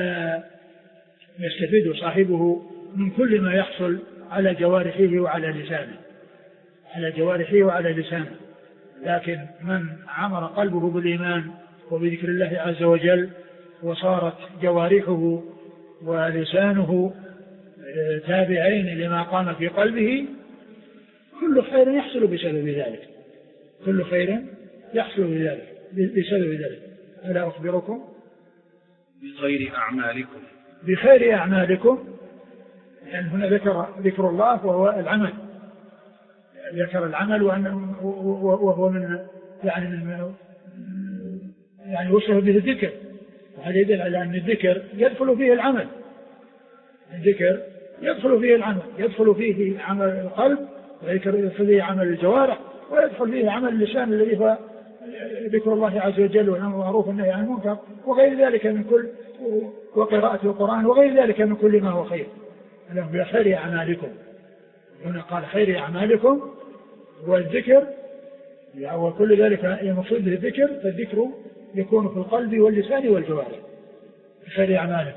يستفيد صاحبه من كل ما يحصل على جوارحه وعلى لسانه على جوارحه وعلى لسانه. لكن من عمر قلبه بالإيمان وبذكر الله عز وجل وصارت جوارحه ولسانه تابعين لما قام في قلبه كل خير يحصل بسبب ذلك كل خير يحصل بذلك بسبب ذلك. ألا أخبركم بخير أعمالكم بخير أعمالكم، يعني هنا ذكر ذكر الله وهو العمل، ذكر العمل وهو من يعني من يعني وصف به الذكر، وهذا يدل على أن الذكر يدخل فيه العمل الذكر يدخل فيه العمل يدخل فيه عمل القلب ويدخل فيه عمل الجوارح ويدخل فيه عمل اللسان الذي هو ذكر الله عز وجل والأمر بالمعروف والنهي عن المنكر وغير ذلك من كل وقراءة القرآن وغير ذلك من كل ما هو خير. لهم بخير أعمالكم، هنا قال خير أعمالكم والذكر وكل ذلك يمقصود به الذكر، فالذكر يكون في القلب واللسان والجوارح. بخير أعمالكم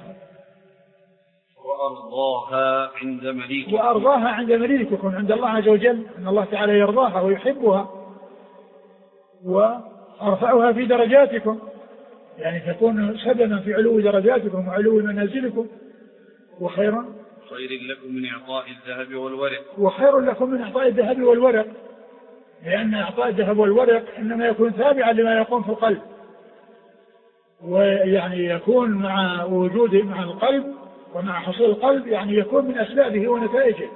وأرضاها عند مليك وأرضاها عند مليك يكون عند الله عز وجل، أن الله تعالى يرضاها ويحبها وأرفعها في درجاتكم، يعني تكون سببا في علو درجاتكم وعلو منازلكم. وخيرا خير لكم من إعطاء الذهب والورق وخير لكم من إعطاء الذهب والورق، لأن إعطاء الذهب والورق إنما يكون تابعا لما يقوم في القلب، ويعني يكون مع وجود مع القلب ومع حصول القلب يعني يكون من أسبابه ونتائجه.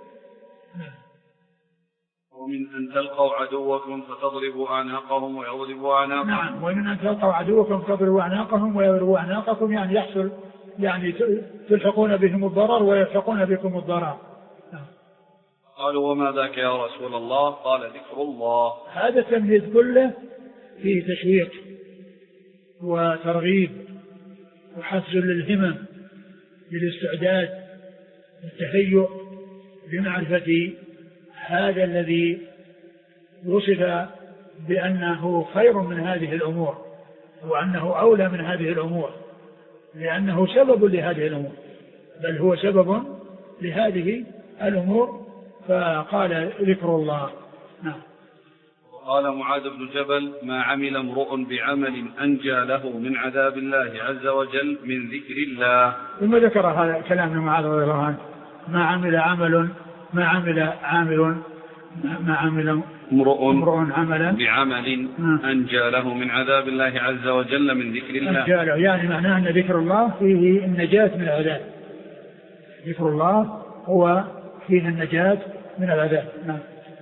ومن أن تلقوا عدوكم فتضربوا أعناقهم ويضربوا أعناقهم. نعم، ومن أن تلقوا عدوكم فتضربوا أعناقهم ويضربوا أعناقكم، يعني يحصل يعني تلحقون بهم الضرر ويلحقون بكم الضرر. نعم. قالوا وما ذاك يا رسول الله؟ قال ذكر الله. هذا التمهيد كله فيه تشويق وترغيب وحفز للهمم بالاستعداد والتهيؤ بمعرفة هذا الذي وصف بأنه خير من هذه الأمور وأنه أولى من هذه الأمور، لأنه سبب لهذه الأمور، بل هو سبب لهذه الأمور، فقال ذكر الله. نعم. قال معاذ بن جبل ما عمل امرؤ بعمل أنجى له من عذاب الله عز وجل من ذكر الله. ثم ذكر هذا كلام معاذ رضي الله عنه ما عمل عمل ما عمل عامل ما عمل امرؤ عملا بعمل أنجى له من عذاب الله عز وجل من ذكر الله. أنجى له يعني معناه أن ذكر الله فيه النجاة من العذاب، ذكر الله هو فيه النجاة من العذاب. نعم.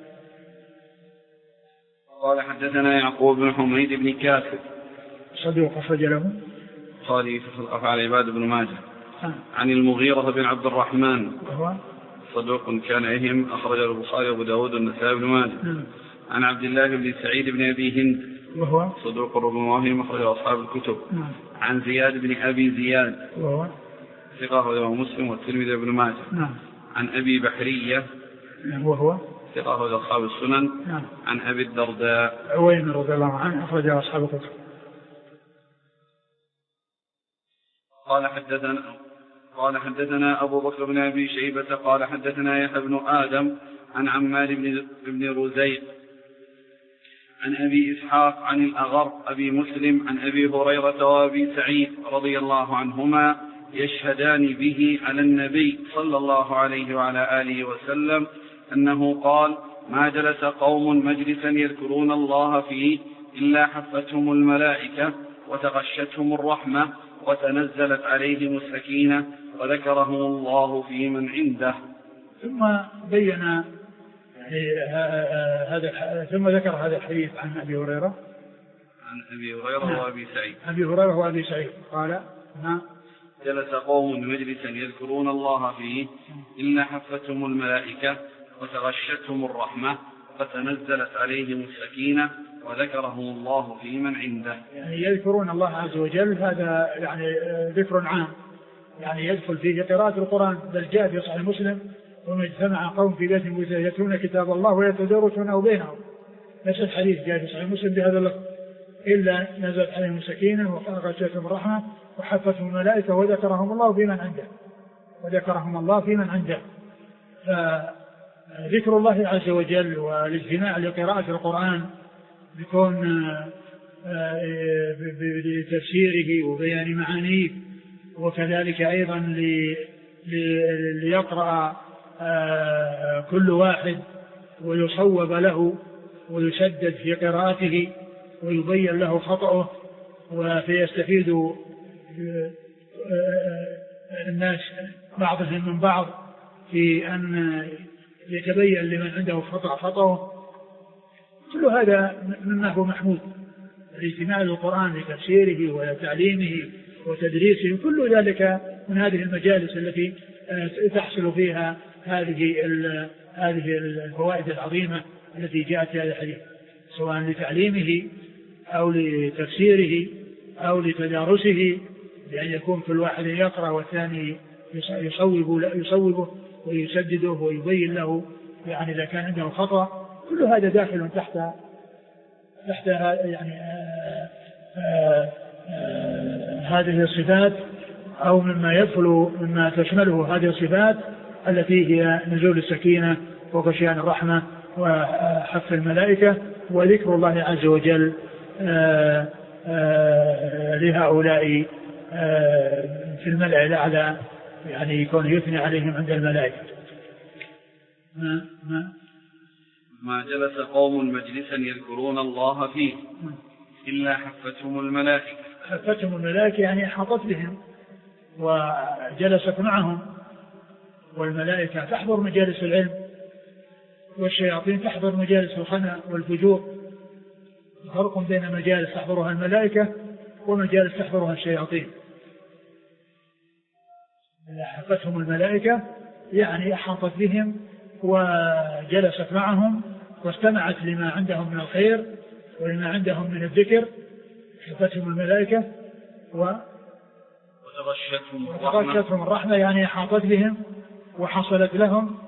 قال حدثنا يعقوب بن حميد بن كاسب صدوق أخرج له البخاري في أفعال العباد بن ماجه عن المغيرة بن عبد الرحمن وهو صدوق كان يهم أخرج البخاري وأبو داود والنسائي بن ماجه. عن عبد الله بن سعيد بن أبي هند وهو صدوق ربما وهم أخرج أصحاب الكتب. نعم. عن زياد بن أبي زياد وهو ثقة أخرجه مسلم والترمذي بن ماجه. نعم. عن أبي بحرية وهو ثقة أخرج أصحاب السنن. نعم. عن أبي الدرداء عويمر رضي الله عنه أخرج أصحاب الكتب. قال حدثنا قال حدثنا أبو بكر بن أبي شيبة قال حدثنا يحيى بن آدم عن عمار بن رزيق عن أبي إسحاق عن الأغر أبي مسلم عن أبي هريرة وأبي سعيد رضي الله عنهما يشهدان به على النبي صلى الله عليه وعلى آله وسلم أنه قال: ما جلس قوم مجلسا يذكرون الله فيه إلا حفتهم الملائكة وتغشتهم الرحمة وتنزلت عليهم السكينة وذكرهم الله في من عنده. ثم بين يعني هذا ثم ذكر هذا الحديث عن أبي هريرة عن أبي هريرة وأبي سعيد أبي هريرة وأبي سعيد قال: ما جلس قوم مجلسا يذكرون الله فيه إلا حفتهم الملائكة وتغشتهم الرحمة فتنزلت عليهم السكينة وذكرهم الله في من عنده. يعني يذكرون الله عز وجل، هذا يعني ذكر عام، يعني يدخل فيه قراءة القرآن، بل جاء في صحيح مسلم: وما اجتمع قوم في بيت يتلون كتاب الله ويتدارسونه بينهم. نفس الحديث جاء في صحيح مسلم بهذا اللفظ: إلا نزلت عليهم السكينة وغشيتهم الرحمة وحفتهم الملائكة وذكرهم الله في من عنده وذكرهم الله في من عنده. فذكر الله عز وجل والاجتماع لقراءة القرآن يكون لتفسيره وبيان معانيه، وكذلك أيضا ليقرأ كل واحد ويصوب له ويسدد في قراءته ويبين له خطأه، وفيستفيد الناس بعضهم من بعض في أن يتبين لمن عنده خطأ خطأه. كل هذا مما هو محمود، الاجتماع للقرآن لتفسيره وتعليمه وتدريسه، كل ذلك من هذه المجالس التي تحصل فيها هذه هذه الفوائد العظيمة التي جاءت في هذا الحديث، سواء لتعليمه أو لتفسيره أو لتدارسه، بأن يكون كل واحد يقرأ والثاني يصوب يصوبه ويسدده ويبين له يعني إذا كان عنده خطأ. كل هذا داخل تحت تحت يعني آآ آآ آآ هذه الصفات، أو مما يدخل مما تشمله هذه الصفات التي هي نزول السكينة وغشيان الرحمة وحف الملائكة وذكر الله عز وجل آآ آآ لهؤلاء في الملأ الأعلى، يعني يكون يثني عليهم عند الملائكة. ما ما ما جلس قوم مجلسا يذكرون الله فيه إلا حفتهم الملائكة. حفتهم الملائكة يعني أحاطت بهم وجلست معهم، والملائكة تحضر مجالس العلم، والشياطين تحضر مجالس الخنا والفجور. فرق بين مجالس تحضرها الملائكة ومجالس تحضرها الشياطين. حفتهم الملائكة يعني أحاطت بهم وجلست معهم واستمعت لما عندهم من الخير ولما عندهم من الذكر. حفتهم الملائكة و وتغشتهم الرحمة يعني أحاطت بهم وحصلت لهم،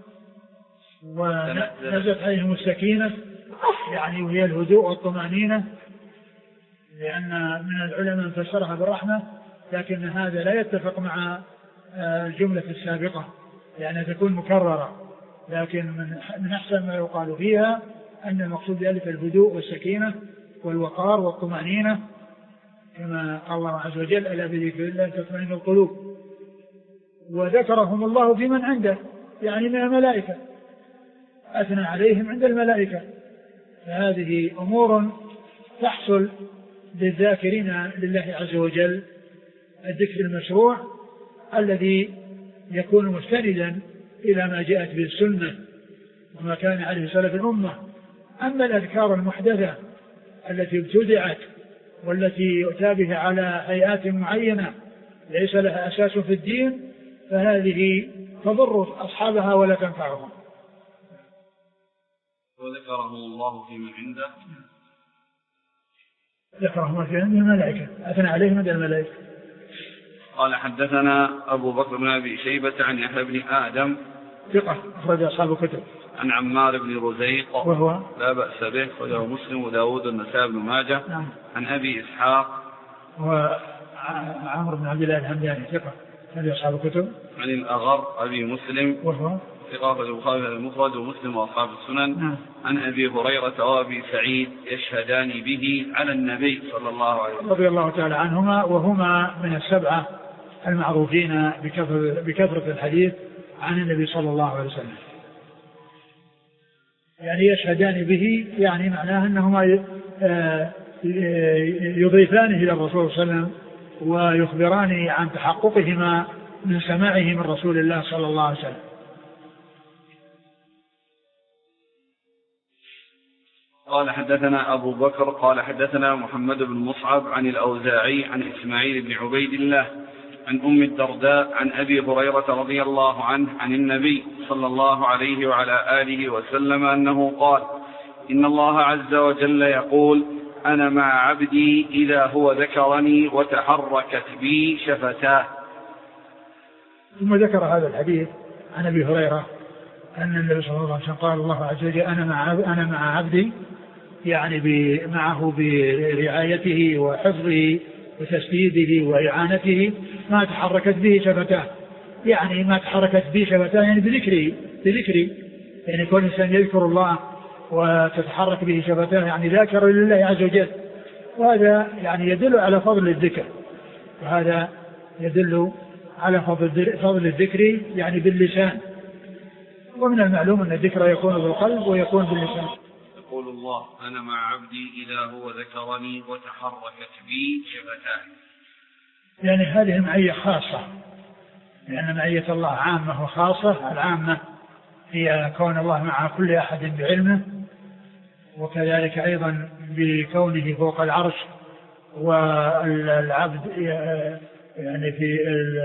ونزلت عليهم السكينة يعني وهي الهدوء والطمأنينة، لأن من العلماء فسرها بالرحمة، لكن هذا لا يتفق مع الجملة السابقة لأنها تكون مكررة، لكن من أحسن ما يقال فيها أن المقصود بذلك الهدوء والسكينة والوقار والطمأنينة، كما قال الله عز وجل: ألا بذكر الله تطمئن القلوب. وذكرهم الله في من عنده يعني من الملائكة، أثنى عليهم عند الملائكة. فهذه أمور تحصل للذاكرين لله عز وجل، الذكر المشروع الذي يكون مستندا إلى ما جاءت به السنة وما كان عليه سلف الأمة. أما الأذكار المحدثة التي ابتدعت والتي يؤتى بها على هيئات معينة ليس لها أساس في الدين، فهذه تضر أصحابها ولا تنفعهم. وذكرهم الله في من عنده. ذكرهم في عنده الملائكة، أثنى عليهم عند الملائكة. قال حدثنا أبو بكر بن أبي شيبة عن يحيى بن آدم ثقة أخرج أصحاب الكتب. عن عمار بن رزيق وهو لا بأس به، وله مسلم وداود والنسائي بن ماجه. نعم. عن أبي إسحاق عمرو بن عبد الله الهمداني ثقة هذه أصحاب الكتب. عن الأغر أبي مسلم وهو ثقة البخاري المفرد ومسلم وأصحاب السنن. نعم. عن أبي هريرة وأبي سعيد يشهدان به على النبي صلى الله عليه وسلم رضي الله تعالى عنهما، وهما من السبعة المعروفين بكثرة الحديث عن النبي صلى الله عليه وسلم. يعني يشهدان به يعني معناه أنهما يضيفانه إلى الرسول صلى الله عليه وسلم ويخبران عن تحققهما من سماعه من رسول الله صلى الله عليه وسلم. قال حدثنا أبو بكر قال حدثنا محمد بن مصعب عن الأوزاعي عن إسماعيل بن عبيد الله عن أم الدرداء عن أبي هريرة رضي الله عنه عن النبي صلى الله عليه وعلى آله وسلم أنه قال: إن الله عز وجل يقول: أنا مع عبدي إذا هو ذكرني وتحركت بي شفتاه. ثم ذكر هذا الحديث عن أبي هريرة أن النبي صلى الله عليه وسلم قال: الله عز وجل أنا مع أنا مع عبدي، يعني معه برعايته وحفظه وتسديده وإعانته ما تحركت به شفتاه، يعني ما تحركت به شفتاه يعني بذكري بذكري يعني كل إنسان يذكر الله وتتحرك به شفتاه يعني ذاكر لله عز وجل، وهذا يعني يدل على فضل الذكر، وهذا يدل على فضل فضل الذكر يعني باللسان، ومن المعلوم أن الذكر يكون بالقلب ويكون باللسان. يقول الله: أنا مع عبدي إذا هو ذكرني وتحركت بي شفتاه. يعني هذه معية خاصة، لأن معية الله عامة وخاصة. العامة هي كون الله مع كل أحد بعلمه، وكذلك أيضا بكونه فوق العرش، والعبد يعني في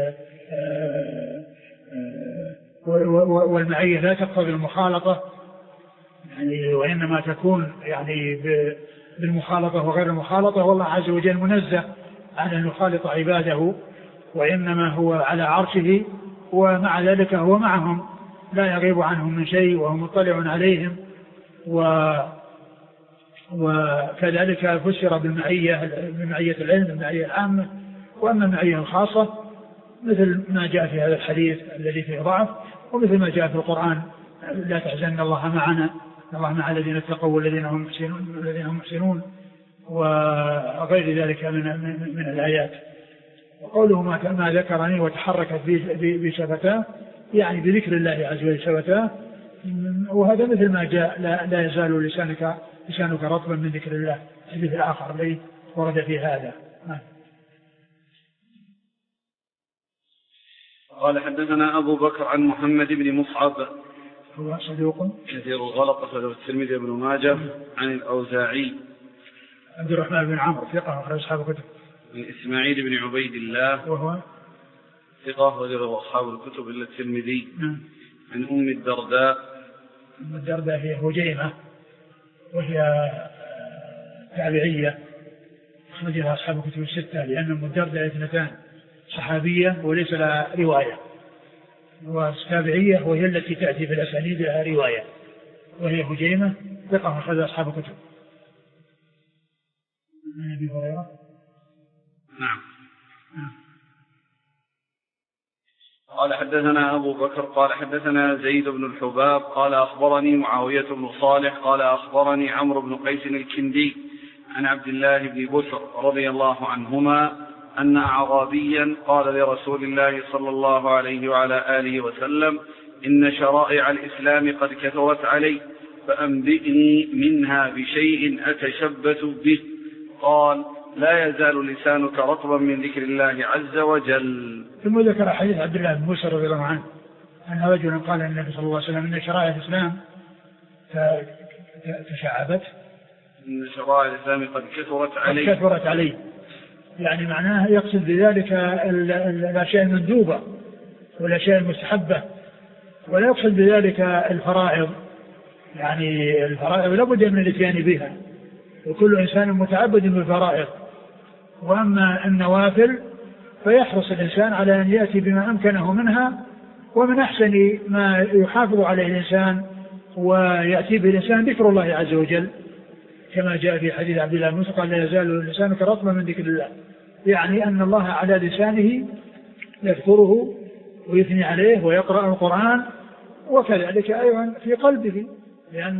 والمعية لا تقتضي المخالطة، يعني وإنما تكون يعني بالمخالطة وغير المخالطة، والله عز وجل منزه عن أن يخالط عباده، وإنما هو على عرشه، ومع ذلك هو معهم لا يغيب عنهم من شيء وهو مطلع عليهم. و وكذلك فسر بالمعية بمعية العلم المعية العامة. وأما المعية الخاصة مثل ما جاء في هذا الحديث الذي فيه ضعف، ومثل ما جاء في القرآن: لا تحزن الله معنا، الله مع الذين اتقوا والذين هم محسنون والذين هم محسنون، وغير ذلك من من الآيات. وقوله ما ذكرني وتحركت بشفتاه يعني بذكر الله عز وجل شفتاه، وهذا مثل ما جاء: لا, لا يزال لسانك لسانك رطبا من ذكر الله. الحديث الآخر الذي ورد في هذا. قال حدثنا أبو بكر عن محمد بن مصعب هو صدوق كثير الغلط أخرجه الترمذي بن ماجه عن الأوزاعي عبد الرحمن بن عمرو ثقة أخرج أصحاب الكتب. من إسماعيل بن عبيد الله وهو ثقة أخرجه أصحاب الكتب إلا الترمذي. نعم. عن أم الدرداء. أم الدرداء هي هجيمة وهي تابعية أخرجها أصحاب الكتب الستة، لأن أم الدرداء اثنتان، صحابية وليس لها رواية، والتابعية وهي التي تأتي في الأسانيد لها رواية، وهي هجيمة ثقة أخرج أصحاب الكتب. عن أبي هريرة. نعم. نعم. قال حدثنا أبو بكر قال حدثنا زيد بن الحباب قال أخبرني معاوية بن صالح قال أخبرني عمرو بن قيس الكندي عن عبد الله بن بسر رضي الله عنهما أن أعرابيا قال لرسول الله صلى الله عليه وعلى آله وسلم: إن شرائع الإسلام قد كثرت علي، فأنبئني منها بشيء أتشبث به. قال: لا يزال لسانك رطبا من ذكر الله عز وجل. ثم ذكر حديث عبد الله بن بسر رضي الله عنه أن رجلا قال للنبي صلى الله عليه وسلم: إن شرائع الإسلام تشعبت، إن شرائع الإسلام قد كثرت علي كثرت علي يعني معناه يقصد بذلك الأشياء المندوبة والأشياء المستحبة، ولا يقصد بذلك الفرائض، يعني الفرائض لابد من الاتيان بها، وكل إنسان متعبد بالفرائض. وأما النوافل فيحرص الإنسان على أن يأتي بما أمكنه منها، ومن أحسن ما يحافظ عليه الإنسان ويأتي به الإنسان ذكر الله عز وجل، كما جاء في حديث عبد الله بن مسعود قال: لا يزال لسانك رطبا من ذكر الله يعني أن الله على لسانه يذكره ويثني عليه ويقرأ القرآن، وكذلك أيضا في قلبه، لأن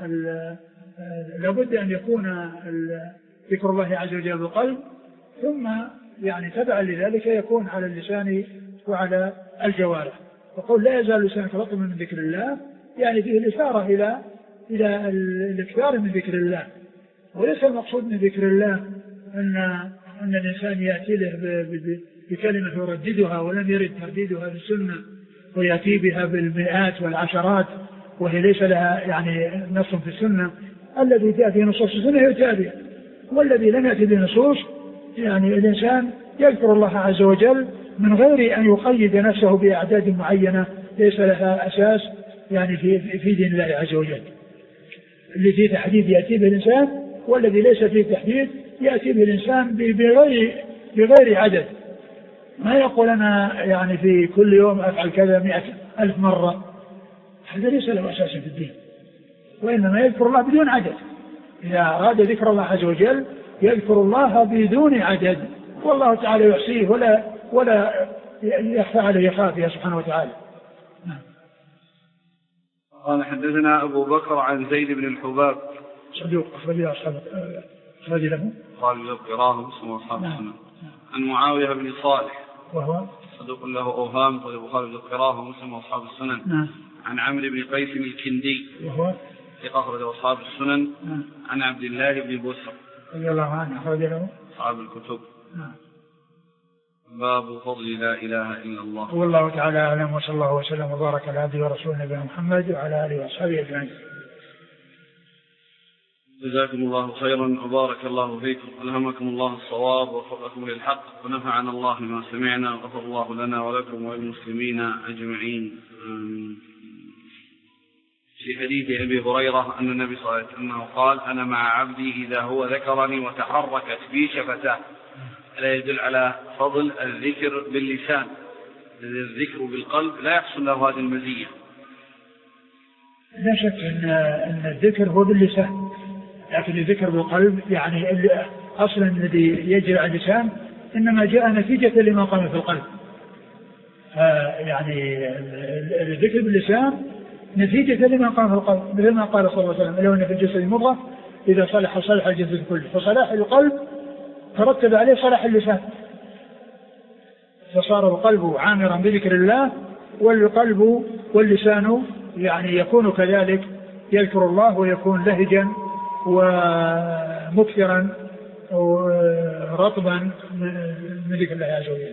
لابد أن يكون ذكر الله عز وجل بالقلب، ثم يعني تبعا لذلك يكون على اللسان وعلى الجوارح. وقول لا يزال لسانك رطبا من ذكر الله يعني فيه الإشارة إلى إلى الإكثار من ذكر الله، وليس المقصود من ذكر الله أن أن الإنسان يأتي له بكلمة يرددها ولم يرد ترديدها في السنة ويأتي بها بالمئات والعشرات وهي ليس لها يعني نص في السنة. الذي تأتي نصوص السنة يتابع، والذي لم يأتي بنصوص يعني الإنسان يذكر الله عز وجل من غير أن يقيد نفسه بأعداد معينة ليس لها أساس يعني في في دين الله عز وجل. اللي فيه تحديد يأتي به الإنسان، والذي ليس فيه تحديد يأتي به الإنسان بغير بغير عدد. ما يقول أنا يعني في كل يوم أفعل كذا مئة ألف مرة، هذا ليس له أساس في الدين، وإنما يذكر الله بدون عدد. إذا أراد ذكر الله عز وجل يذكر الله بدون عدد، والله تعالى يحصيه ولا ولا يخفى عليه خافية سبحانه وتعالى. نعم. قال حدثنا أبو بكر عن زيد بن الحباب صدوق أخرج له أصحاب أخرج له قال يذكراه اسمه أصحاب السنة. عن معاوية بن صالح وهو صدوق له أوهام قال البخاري يذكراه مسلم وأصحاب السنن. نعم. عن عمرو بن قيس الكندي وهو أخرج أصحاب السنن. نعم. عن عبد الله بن بسر رضي الله عنه أخرج له أصحاب الكتب. نعم. باب فضل لا إله إلا الله. والله تعالى أعلم، وصلى الله وسلم وبارك على عبده ورسوله نبينا محمد وعلى آله وأصحابه أجمعين. جزاكم الله خيرا وبارك الله فيكم، ألهمكم الله الصواب ووفقكم للحق، ونفعنا الله بما سمعنا، وغفر الله لنا ولكم وللمسلمين أجمعين. في حديث أبي هريرة أن النبي صلى الله عليه وسلم قال: أنا مع عبدي إذا هو ذكرني وتحركت بي شفتاه. لا يدل على فضل الذكر باللسان، الذكر بالقلب لا يحصل له هذه المزية. لا شك أن أن الذكر هو باللسان، لكن الذكر بالقلب يعني أصلا الذي يجري على اللسان إنما جاء نتيجة لما قام في القلب. يعني الذكر باللسان نتيجة لما قام في القلب، مثل ما قال صلى الله عليه وسلم: لو أن في الجسد مضغة إذا صلح صلح الجسد كله. فصلاح القلب ترتب عليه صلاح اللسان، فصار القلب عامرا بذكر الله، والقلب واللسان يعني يكون كذلك يذكر الله ويكون لهجا ومكثرا ورطبا من ذكر الله عز وجل.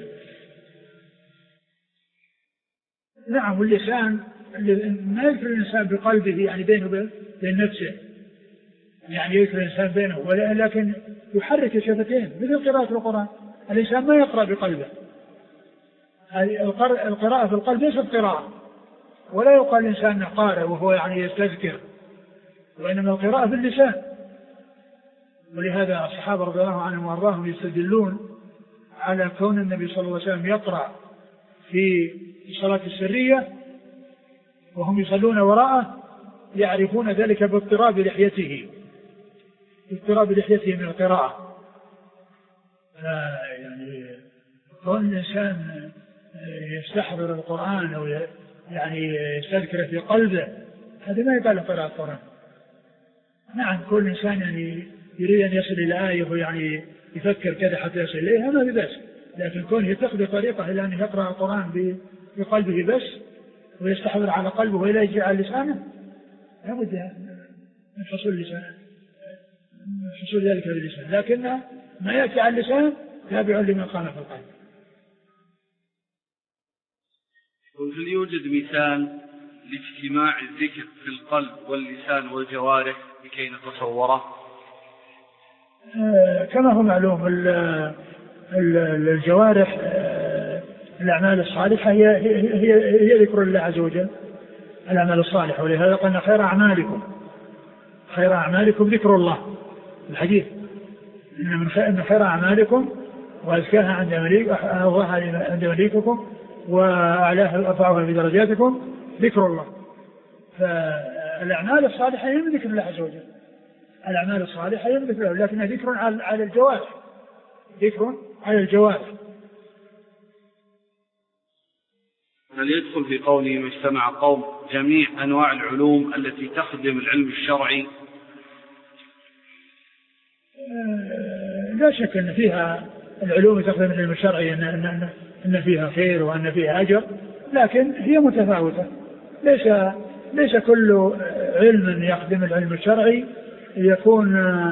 نعم. واللسان ما يذكر الإنسان بقلبه يعني بينه وبين نفسه، يعني يذكر الإنسان بينه، ولكن يحرك الشفتين مثل قراءة القرآن. الإنسان ما يقرأ بقلبه، القراءة في القلب ليست قراءة، ولا يقال الإنسان قارئ وهو يعني يستذكر، وإنما القراءة باللسان. ولهذا الصحابة رضي الله عنهم وأرضاهم يستدلون على كون النبي صلى الله عليه وسلم يقرأ في الصلاة السرية وهم يصلون وراءه، يعرفون ذلك باضطراب لحيته، اضطراب لحيته من القراءة. يعني كون الإنسان يستحضر القرآن أو يعني يستذكر في قلبه، هذا ما يقال قراءة القرآن. نعم. كل إنسان يعني يريد أن يصل إلى آية ويعني يفكر كذا حتى يصل إليها ما ببس، لكن كونه يتخذ طريقة إلى أن يقرأ القرآن بقلبه بس ويستحضر على قلبه ولا يجي على لسانه، لابد من حصول لسانه حصول ذلك باللسان، لكن ما يأتي على اللسان تابع لما قام في القلب. هل يوجد مثال لاجتماع الذكر في القلب واللسان والجوارح لكي نتصوره؟ آه كما هو معلوم ال ال الجوارح آه الأعمال الصالحة هي, هي, هي, هي ذكر الله عز وجل، الأعمال الصالحة. ولهذا قلنا خير أعمالكم خير أعمالكم ذكر الله الحديث، إن من خير, إن خير أعمالكم وأزكاها عند مليكها عند مليككم وأعلاها وأرفعها في درجاتكم ذكر الله. فالأعمال الصالحة هي من ذكر الله عز وجل، الأعمال الصالحة هي من ذكر الله، لكنها ذكر على الجوارح، ذكر على الجوارح. هل يدخل في قوله ما اجتمع قوم جميع أنواع العلوم التي تخدم العلم الشرعي؟ لا شك أن فيها العلوم تخدم العلم الشرعي أن, أن, أن فيها خير وأن فيها أجر، لكن هي متفاوتة. ليس ليس كل علم يخدم العلم الشرعي يكون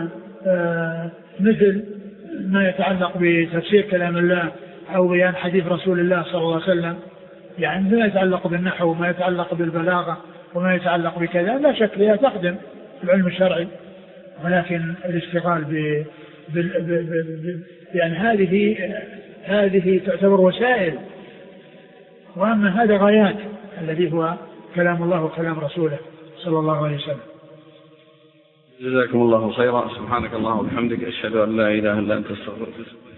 مثل ما يتعلق بتفسير كلام الله أو بيان حديث رسول الله صلى الله عليه وسلم، يعني ما يتعلق بالنحو وما يتعلق بالبلاغة وما يتعلق بكذا. لا شك هي تخدم العلم الشرعي، ولكن الاشتغال ب يعني هذه هذه تعتبر وسائل، وأما هذا غايات الذي هو كلام الله وكلام رسوله صلى الله عليه وسلم. جزاكم الله خيرا. سبحانك اللهم وبحمدك أشهد أن لا إله إلا أنت أستغفرك.